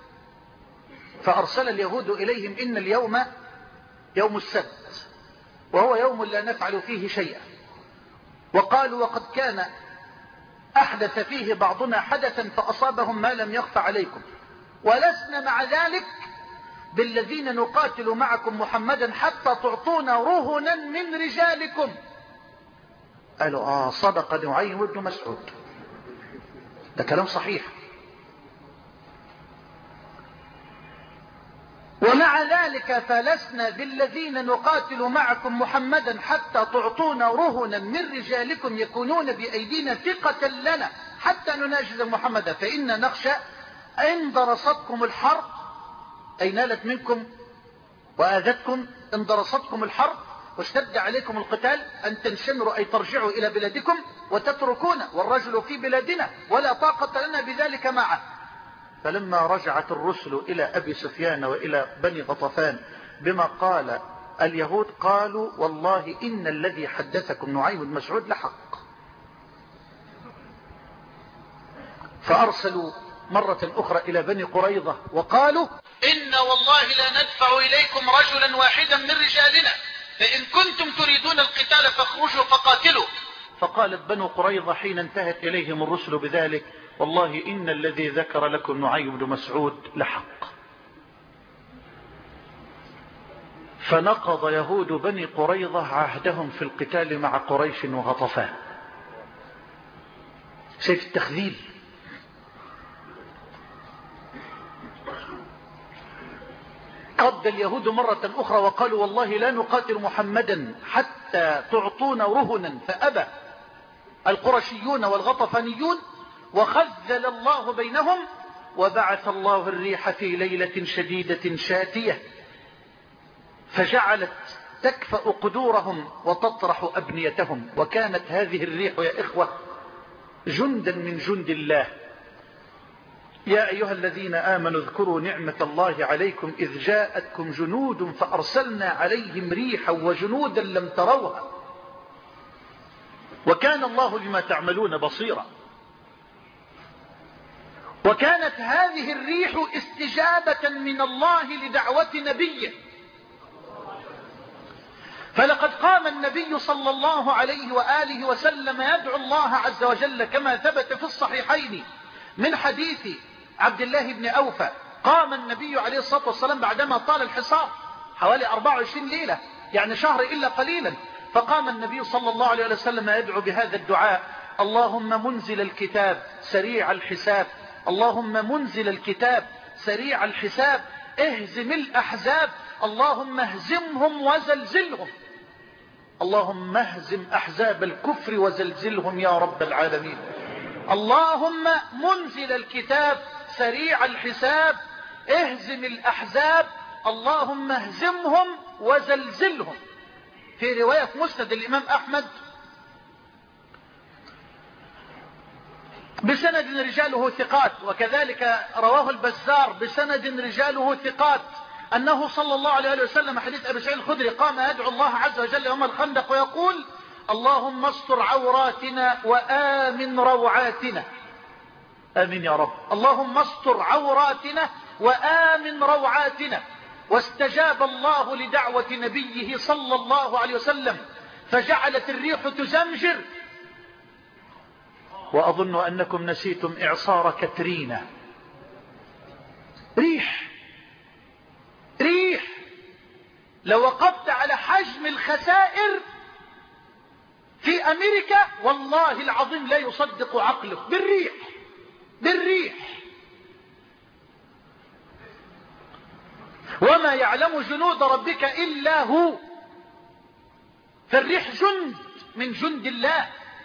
فأرسل اليهود إليهم إن اليوم يوم السبت وهو يوم لا نفعل فيه شيئا. وقالوا وقد كان أحدث فيه بعضنا حدثا فأصابهم ما لم يخف عليكم ولسنا مع ذلك بالذين نقاتل معكم محمدا حتى تعطونا رهنا من رجالكم. قالوا آه صدق نعيم بن مسعود. ده كلام صحيح. ومع ذلك فلسنا بالذين نقاتل معكم محمدا حتى تعطونا رهنا من رجالكم يكونون بأيدينا ثقة لنا حتى نناجز محمدا فإنا نخشى إن درستكم الحرب أي نالت منكم وآذتكم إن درستكم الحرب واشتد عليكم القتال أن تنشمروا أي ترجعوا إلى بلادكم وتتركونا والرجل في بلادنا ولا طاقة لنا بذلك معه. فلما رجعت الرسل إلى أبي سفيان وإلى بني غطفان بما قال اليهود قالوا والله إن الذي حدثكم نعيم بن مسعود لحق. فأرسلوا مرة أخرى إلى بني قريظة وقالوا إن والله لا ندفع إليكم رجلا واحدا من رجالنا فإن كنتم تريدون القتال فاخرجوا فقاتلوا. فقالت بنو قريظة حين انتهت إليهم الرسل بذلك والله إن الذي ذكر لكم نعيم بن مسعود لحق. فنقض يهود بني قريظة عهدهم في القتال مع قريش وغطفان. شايف التخذيل. رد اليهود مرة أخرى وقالوا والله لا نقاتل محمدا حتى تعطونا رهنا فأبى القرشيون والغطفانيون وخذل الله بينهم وبعث الله الريح في ليلة شديدة شاتية فجعلت تكفأ قدورهم وتطرح أبنيتهم. وكانت هذه الريح يا إخوة جندا من جند الله. يا أيها الذين آمنوا اذكروا نعمة الله عليكم إذ جاءتكم جنود فأرسلنا عليهم ريحا وجنودا لم تروها وكان الله بما تعملون بصيرا. وكانت هذه الريح استجابة من الله لدعوة نبيه. فلقد قام النبي صلى الله عليه وآله وسلم يدعو الله عز وجل كما ثبت في الصحيحين من حديث عبد الله بن أوفى. قام النبي عليه الصلاة والسلام بعدما طال الحصار حوالي أربعة وعشرين ليلة، يعني شهر إلا قليلا، فقام النبي صلى الله عليه وسلم يدعو بهذا الدعاء: اللهم منزل الكتاب سريع الحساب، اللهم منزل الكتاب سريع الحساب، اهزم الأحزاب، اللهم اهزمهم وزلزلهم، اللهم اهزم أحزاب الكفر وزلزلهم يا رب العالمين. اللهم منزل الكتاب سريع الحساب، اهزم الأحزاب، اللهم اهزمهم وزلزلهم. في رواية مسند الإمام أحمد بسند رجاله ثقات، وكذلك رواه البزار بسند رجاله ثقات، أنه صلى الله عليه وسلم حديث أبي سعيد الخدري قام يدعو الله عز وجل يوم الخندق ويقول: اللهم استر عوراتنا وآمن روعاتنا. آمين يا رب. اللهم استر عوراتنا وآمن روعاتنا. واستجاب الله لدعوة نبيه صلى الله عليه وسلم فجعلت الريح تزمجر. وأظن أنكم نسيتم إعصار كترينا. ريح ريح لو وقفت على حجم الخسائر في أمريكا والله العظيم لا يصدق عقلك. بالريح بالريح وما يعلم جنود ربك إلا هو. فالريح جند من جند الله،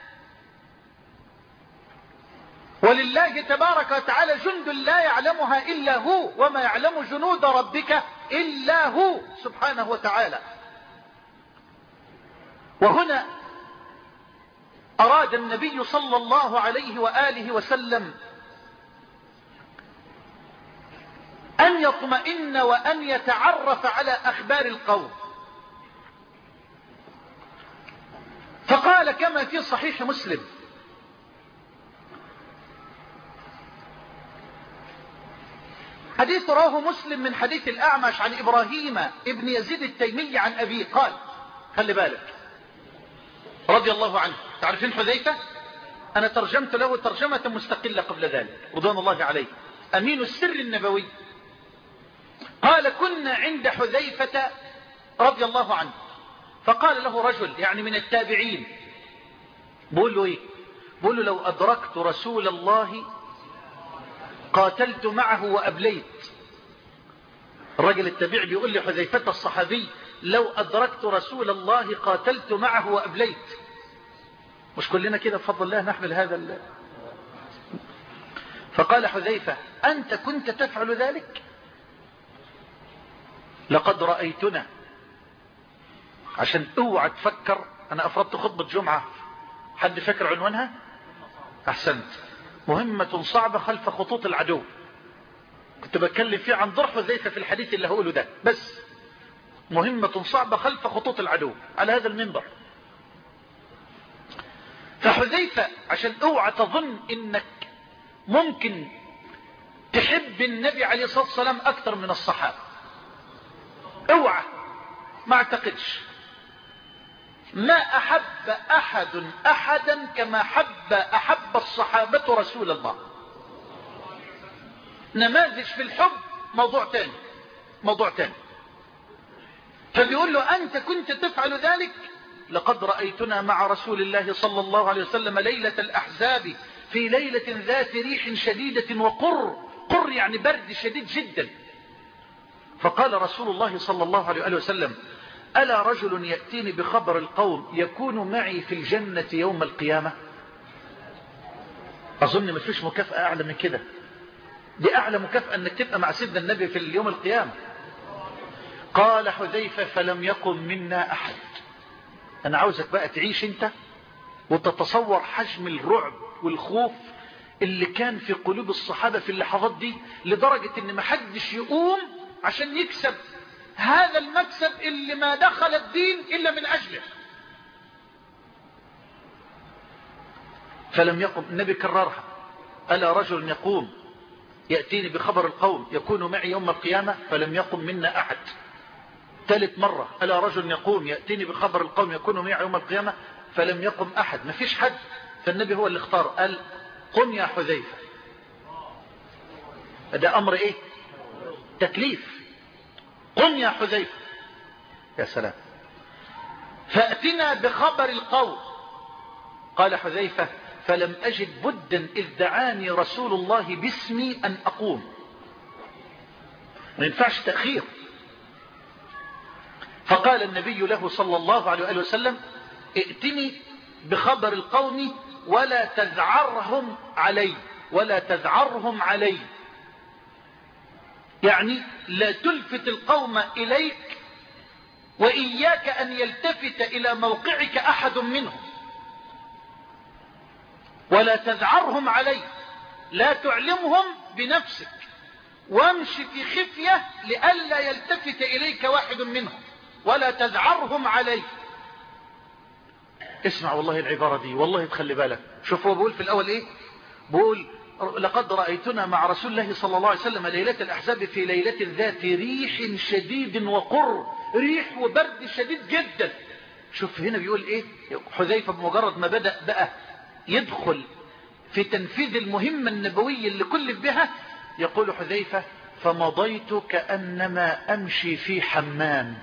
ولله تبارك وتعالى جند لا يعلمها إلا هو، وما يعلم جنود ربك إلا هو سبحانه وتعالى. وهنا أراد النبي صلى الله عليه وآله وسلم أن يطمئن وأن يتعرف على أخبار القوم، فقال كما في صحيح مسلم: حديث رواه مسلم من حديث الأعمش عن إبراهيم ابن يزيد التيمي عن أبيه قال، خلي بالك، رضي الله عنه. تعرفين حذيفة؟ أنا ترجمت له ترجمة مستقلة قبل ذلك رضوان الله عليه، أمين السر النبوي. قال: كنا عند حذيفة رضي الله عنه، فقال له رجل يعني من التابعين، بقول له إيه؟ بقول له: لو أدركت رسول الله قاتلت معه وأبليت. الرجل التابعي بيقول لي حذيفة الصحابي: لو أدركت رسول الله قاتلت معه وأبليت. مش كلنا كده بفضل الله نحمل هذا ال... فقال حذيفة: أنت كنت تفعل ذلك؟ لقد رأيتنا. عشان اوعى تفكر أنا أفردت خطبة جمعة، حد فكر عنوانها؟ أحسنت. مهمة صعبة خلف خطوط العدو. كنت بتكلم فيه عن ضرح حذيفة في الحديث اللي هقوله ده، بس مهمة صعبة خلف خطوط العدو على هذا المنبر. فحذيفة عشان اوعى تظن انك ممكن تحب النبي عليه الصلاة والسلام اكثر من الصحابة، اوعى، ما اعتقدش. ما احب احد احدا كما حب احب الصحابة رسول الله. نماذج في الحب موضوع تاني موضوع تاني. فبيقول له: أنت كنت تفعل ذلك؟ لقد رأيتنا مع رسول الله صلى الله عليه وسلم ليلة الأحزاب في ليلة ذات ريح شديدة وقر، قر يعني برد شديد جدا. فقال رسول الله صلى الله عليه وسلم: ألا رجل يأتيني بخبر القوم يكون معي في الجنة يوم القيامة؟ أظن ما فيش مكافأة أعلى من كده. دي أعلى مكافأة أنك تبقى مع سيدنا النبي في اليوم القيامة. قال حذيفة فلم يقم منا أحد. أنا عاوزك بقى تعيش أنت وتتصور حجم الرعب والخوف اللي كان في قلوب الصحابة في اللحظات دي، لدرجة ان ما حدش يقوم عشان يكسب هذا المكسب اللي ما دخل الدين إلا من أجله. فلم يقم. النبي كررها: ألا رجل يقوم يأتيني بخبر القوم يكون معي يوم القيامة؟ فلم يقم منا أحد. ثالث مرة: ألا رجل يقوم يأتيني بخبر القوم يكون معي يوم القيامة؟ فلم يقم أحد. ما فيش حد. فالنبي هو اللي اختار، قال: قم يا حذيفة. ده أمر إيه؟ تكليف. قم يا حذيفة. يا سلام. فأتنا بخبر القوم. قال حذيفة: فلم أجد بدا إذ دعاني رسول الله باسمي أن أقوم. ما ينفعش تأخير. فقال النبي له صلى الله عليه وآله وسلم: ائتني بخبر القوم ولا تذعرهم علي، ولا تذعرهم علي، يعني لا تلفت القوم إليك، وإياك أن يلتفت إلى موقعك أحد منهم، ولا تذعرهم علي، لا تعلمهم بنفسك، وامشي في خفية لئلا يلتفت إليك واحد منهم، ولا تذعرهم علي. اسمع والله العبارة دي، والله تخلي بالك. شوف هو بقول في الأول إيه؟ بقول: لقد رأيتنا مع رسول الله صلى الله عليه وسلم ليلة الأحزاب في ليلة ذات ريح شديد وقر، ريح وبرد شديد جدا. شوف هنا بيقول إيه حذيفة بمجرد ما بدأ بقى يدخل في تنفيذ المهمة النبوية اللي كلف بها، يقول حذيفة: فمضيت كأنما أمشي في حمام.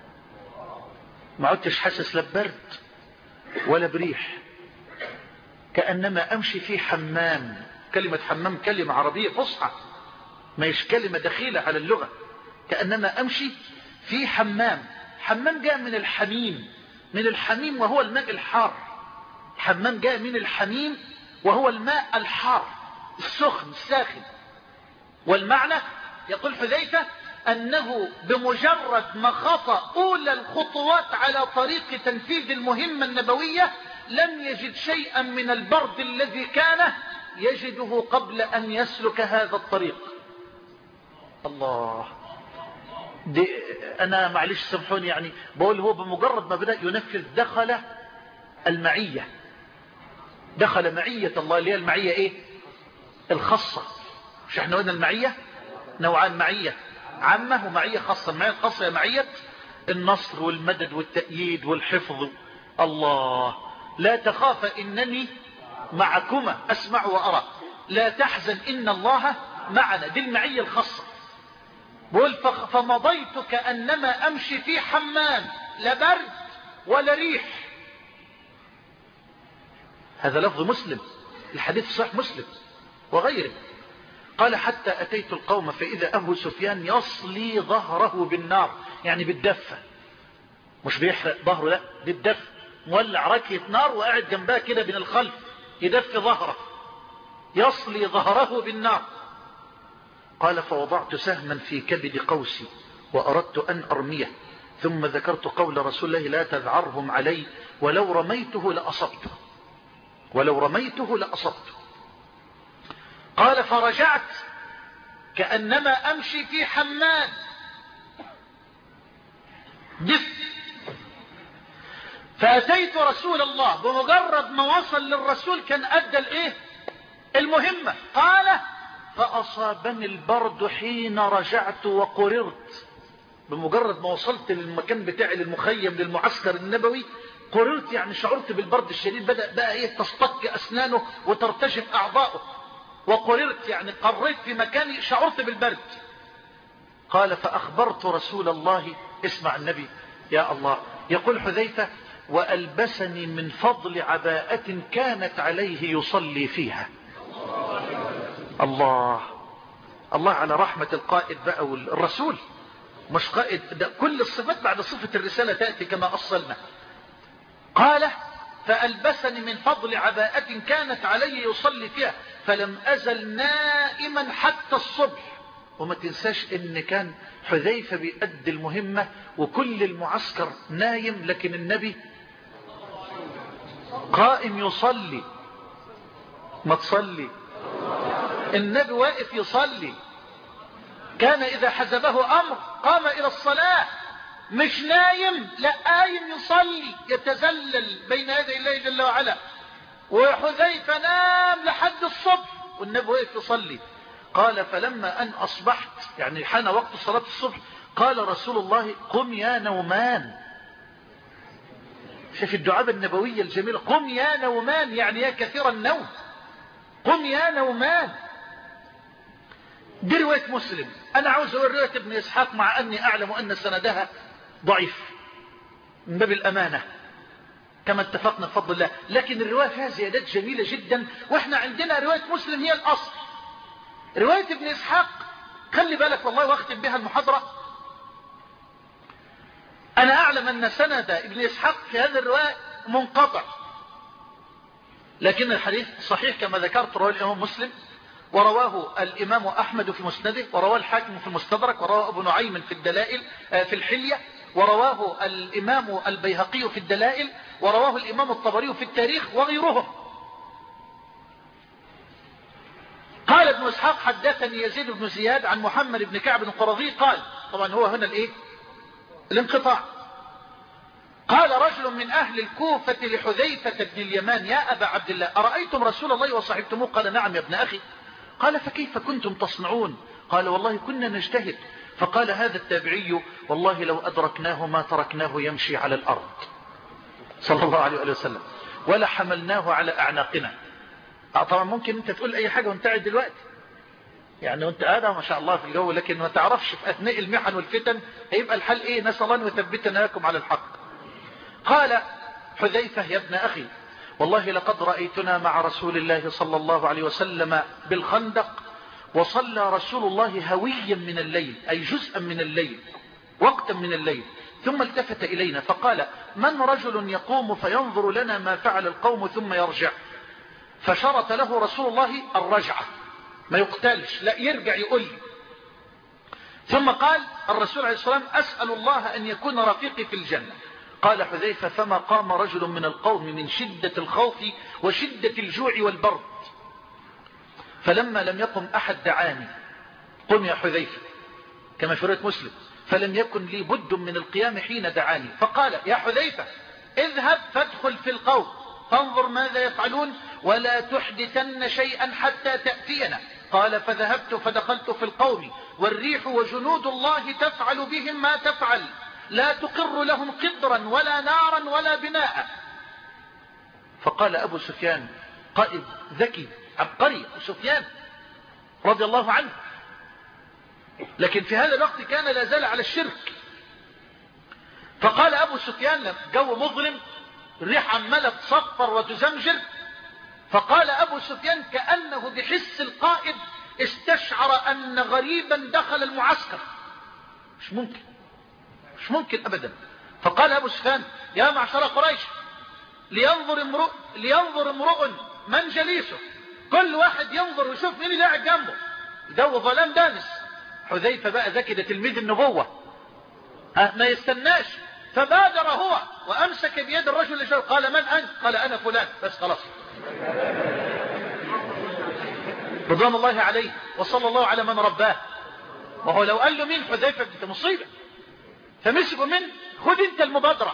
ما عدتش حاسس لا ببرد ولا بريح، كأنما أمشي في حمام. كلمة حمام كلمة عربية فصحى، ما يش كلمة دخيلة على اللغة. كأنما أمشي في حمام. حمام جاء من الحميم، من الحميم وهو الماء الحار. حمام جاء من الحميم وهو الماء الحار السخن الساخن. والمعنى يقول حذيفة أنه بمجرد ما خطأ أولى الخطوات على طريق تنفيذ المهمة النبوية لم يجد شيئا من البرد الذي كان يجده قبل أن يسلك هذا الطريق. الله. دي أنا معلش سامحوني، يعني بقول هو بمجرد ما بدأ ينفذ دخل المعية، دخل معية الله اللي هي المعية إيه؟ الخاصة. مش احنا قلنا المعية نوعان: معية عامة ومعية خاصة. المعية الخاصة هي معية النصر والمدد والتأييد والحفظ. الله. لا تخاف إنني معكما أسمع وأرى، لا تحزن إن الله معنا. دي المعية الخاصة. بقول: فمضيت كأنما أمشي في حمام، لا برد ولا ريح. هذا لفظ مسلم، الحديث صحيح مسلم وغيره. قال: حتى أتيت القوم فإذا أبو سفيان يصلي ظهره بالنار، يعني بالدفة، مش بيحرق ظهره، لا بالدفة، مولع ركية نار وقاعد جنبها كده من الخلف يدف ظهره، يصلي ظهره بالنار. قال: فوضعت سهما في كبد قوسي وأردت أن أرميه، ثم ذكرت قول رسول الله: لا تذعرهم علي، ولو رميته لأصبته، ولو رميته لأصبته. قال: فرجعت كأنما أمشي في حمام دفء، فأتيت رسول الله. بمجرد ما وصل للرسول كان أدى الإيه؟ المهمة. قال: فأصابني البرد حين رجعت وقررت. بمجرد ما وصلت للمكان بتاعي، للمخيم، للمعسكر النبوي، قررت يعني شعرت بالبرد الشديد، بدأ بقى إيه؟ تصطك أسنانه وترتجف أعضاؤه. وقررت يعني قررت في مكاني، شعرت بالبرد. قال: فأخبرت رسول الله. اسمع النبي يا الله، يقول حذيفة: وألبسني من فضل عباءة كانت عليه يصلي فيها. الله. الله على رحمة القائد بقى والرسول، مش قائد ده، كل الصفات بعد صفة الرسالة تأتي كما أصلنا. قال: فألبسني من فضل عباءة كانت علي يصلي فيها، فلم أزل نائما حتى الصبح. وما تنساش ان كان حذيفة بيأدي المهمة وكل المعسكر نايم، لكن النبي قائم يصلي. ما تصلي، النبي واقف يصلي. كان إذا حزبه أمر قام إلى الصلاة، مش نايم، لا قايم يصلي يتذلل بين يدي الله جل وعلا. وحذيفة نام لحد الصبح والنبي واقف يصلي. قال فلما أن أصبحت، يعني حان وقت صلاة الصبح، قال رسول الله قم يا نومان. شوف الدعاء النبوية الجميلة، قم يا نومان، يعني يا كثير النوم، قم يا نومان. دي رواية مسلم. أنا عاوز أقول رواية ابن إسحاق مع أني أعلم أن سندها ضعيف من باب الأمانة كما اتفقنا بفضل الله، لكن الرواية فيها زيادات جميلة جدا، وإحنا عندنا رواية مسلم هي الأصل. رواية ابن إسحاق خلي بالك والله واختم بها المحاضرة. أنا أعلم أن سند ابن إسحاق في هذه الرواية منقطع، لكن الحديث صحيح كما ذكرت. رواه الإمام مسلم، ورواه الإمام أحمد في مسنده، ورواه الحاكم في المستدرك، ورواه أبو نعيم في الدلائل في الحلية، ورواه الإمام البيهقي في الدلائل، ورواه الإمام الطبري في التاريخ وغيرهم. قال ابن إسحاق حدثني يزيد بن زياد عن محمد بن كعب القرظي قال، طبعا هو هنا الايه الانقطاع، قال رجل من أهل الكوفة لحذيفة بن اليمان يا أبا عبد الله أرأيتم رسول الله وصحبتموه؟ قال نعم يا ابن أخي. قال فكيف كنتم تصنعون؟ قال والله كنا نجتهد. فقال هذا التابعي والله لو أدركناه ما تركناه يمشي على الأرض صلى الله عليه وسلم ولا حملناه على أعناقنا. طبعا ممكن انت تقول اي حاجة وانت قاعد دلوقتي، يعني وانت قاعد ما شاء الله في الجو، لكن ما تعرفش في اثناء المحن والفتن هيبقى الحل ايه. نسأل الله ان يثبتنا لكم على الحق. قال حذيفة يا ابن اخي والله لقد رأيتنا مع رسول الله صلى الله عليه وسلم بالخندق، وصلى رسول الله هويا من الليل، اي جزءا من الليل، وقتا من الليل، ثم التفت الينا فقال من رجل يقوم فينظر لنا ما فعل القوم ثم يرجع؟ فشرط له رسول الله الرجعة، ما يقتلش، لا يرجع يقول لي. ثم قال الرسول عليه الصلاة والسلام أسأل الله أن يكون رفيقي في الجنة. قال حذيفة فما قام رجل من القوم من شدة الخوف وشدة الجوع والبرد، فلما لم يقم أحد دعاني قم يا حذيفة كما في رواية مسلم، فلم يكن لي بد من القيام حين دعاني. فقال يا حذيفة اذهب فادخل في القوم فانظر ماذا يفعلون ولا تحدثن شيئا حتى تأتينا. قال فذهبت فدخلت في القوم والريح وجنود الله تفعل بهم ما تفعل، لا تقر لهم قدرا ولا نارا ولا بناء. فقال أبو سفيان قائد ذكي عبقري سفيان رضي الله عنه، لكن في هذا الوقت كان لا زال على الشرك. فقال أبو سفيان جو مظلم، الريح عمالة تصفر وتزمجر، فقال أبو سفيان كأنه بحس القائد استشعر أن غريبا دخل المعسكر. مش ممكن مش ممكن أبدا. فقال أبو سفيان يا معشر قريش لينظر امرؤ لينظر امرؤ من جليسه، كل واحد ينظر ويشوف مين اللي قاعد جنبه، جو ظلام دامس. حذيفة بقى ذكي، ده تلميذ النبوة، ها ما يستناش، فبادر هو وأمسك بيد الرجل اللي شاف. قال من أنت؟ قال أنا فلان. بس خلاص رضوان الله عليه وصلى الله على من رباه. وهو لو قال له مين حذيفة انت مصيبة، فمسكوا منه خد انت المبادرة،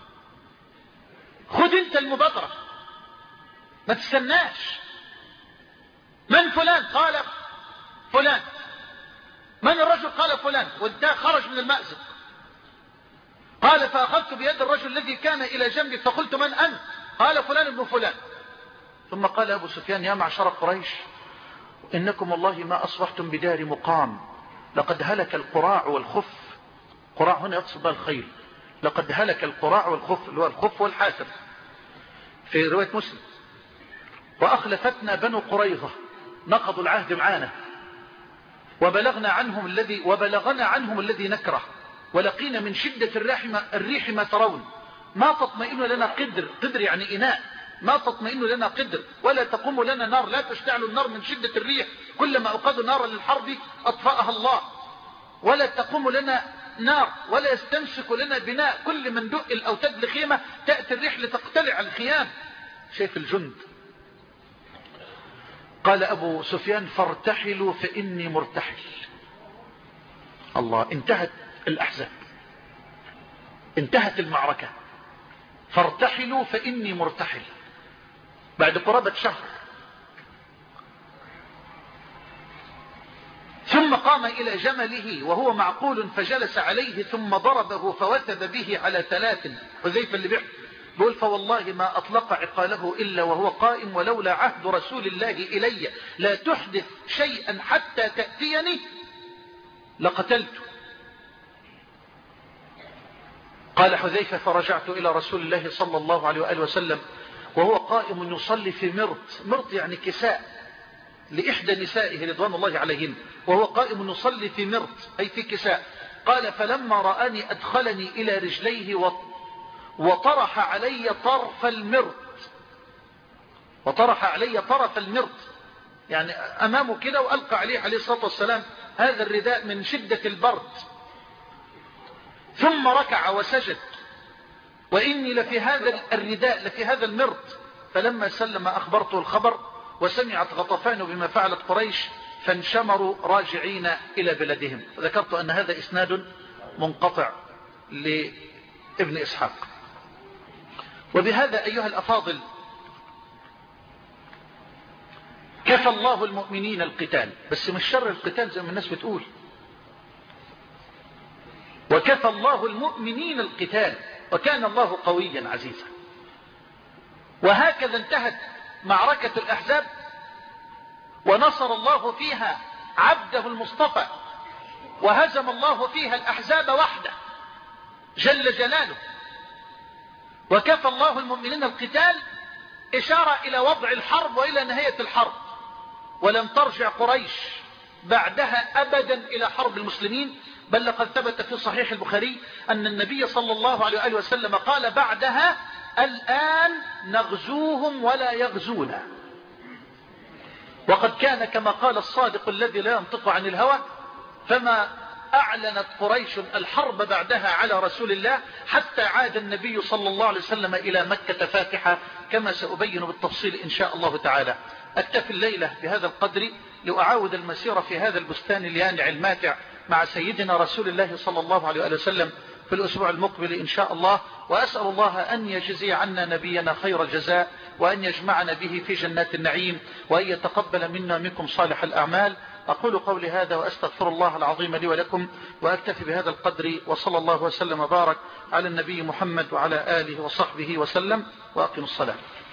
خد انت المبادرة ما تستناش. من فلان؟ قال فلان. من الرجل؟ قال فلان. وده خرج من المأزق. قال فأخذت بيد الرجل الذي كان إلى جنبي فقلت من أنت؟ قال فلان ابن فلان. ثم قال أبو سفيان يا معشر قريش إنكم والله ما أصبحتم بدار مقام، لقد هلك القراع والخف. قراع هنا يقصد الخيل. لقد هلك القراع والخف، اللي هو الخف والحاسب في رواية مسلم. وأخلفتنا بنو قريظة، نقضوا العهد معانا، وبلغنا عنهم الذي وبلغنا عنهم الذي نكره، ولقينا من شدة الريح ما, الريح ما ترون، ما تطمئن لنا قدر، قدر يعني إناء، ما تطمئن لنا قدر ولا تقوم لنا نار، لا تشتعل النار من شدة الريح كلما أوقدوا نارا للحرب أطفأها الله، ولا تقوم لنا نار ولا يستمسك لنا بناء، كل من دق الأوتاد لخيمة تأتي الريح لتقتلع الخيام. شايف الجند. قال أبو سفيان فارتحلوا فإني مرتحل. الله، انتهت الأحزاب، انتهت المعركة، فارتحلوا فإني مرتحل. بعد قرابة شهر ثم قام إلى جمله وهو معقول فجلس عليه ثم ضربه فوثب به على ثلاث. حذيفة اللي بيحكي بيقول فوالله ما أطلق عقاله إلا وهو قائم، ولولا عهد رسول الله إلي لا تحدث شيئا حتى تأتيني لقتلته. قال حذيفة فرجعت إلى رسول الله صلى الله عليه وآله وسلم وهو قائم يصلي في مرط، مرط يعني كساء لإحدى نسائه رضوان الله عليهن، وهو قائم يصلي في مرط أي في كساء. قال فلما رآني أدخلني إلى رجليه وطرح علي طرف المرط، وطرح علي طرف المرط يعني أمامه كده، وألقى عليه عليه الصلاة والسلام هذا الرداء من شدة البرد. ثم ركع وسجد وإني لفي هذا الرداء لفي هذا المرط. فلما سلم أخبرته الخبر وسمعت غطفان بما فعلت قريش فانشمروا راجعين إلى بلدهم. ذكرت أن هذا إسناد منقطع لابن إسحاق. وبهذا أيها الأفاضل كفى الله المؤمنين القتال، بس مش شر القتال زي ما الناس بتقول، وكفى الله المؤمنين القتال وكان الله قويا عزيزا. وهكذا انتهت معركة الأحزاب، ونصر الله فيها عبده المصطفى، وهزم الله فيها الأحزاب وحده جل جلاله. وكفى الله المؤمنين القتال إشارة إلى وضع الحرب وإلى نهاية الحرب، ولم ترجع قريش بعدها أبدا إلى حرب المسلمين، بل لقد ثبت في صحيح البخاري أن النبي صلى الله عليه وآله وسلم قال بعدها الآن نغزوهم ولا يغزونا. وقد كان كما قال الصادق الذي لا ينطق عن الهوى، فما أعلنت قريش الحرب بعدها على رسول الله حتى عاد النبي صلى الله عليه وسلم إلى مكة فاتحة، كما سأبين بالتفصيل إن شاء الله تعالى. أكتفي الليلة بهذا القدر لأعاود المسيرة في هذا البستان اليانع الماتع مع سيدنا رسول الله صلى الله عليه وسلم في الأسبوع المقبل إن شاء الله. وأسأل الله أن يجزي عنا نبينا خير الجزاء، وأن يجمعنا به في جنات النعيم، وأن يتقبل منا منكم صالح الأعمال. أقول قولي هذا وأستغفر الله العظيم لي ولكم، وأكتفي بهذا القدر، وصلى الله وسلم وبارك على النبي محمد وعلى آله وصحبه وسلم، وأقم الصلاة.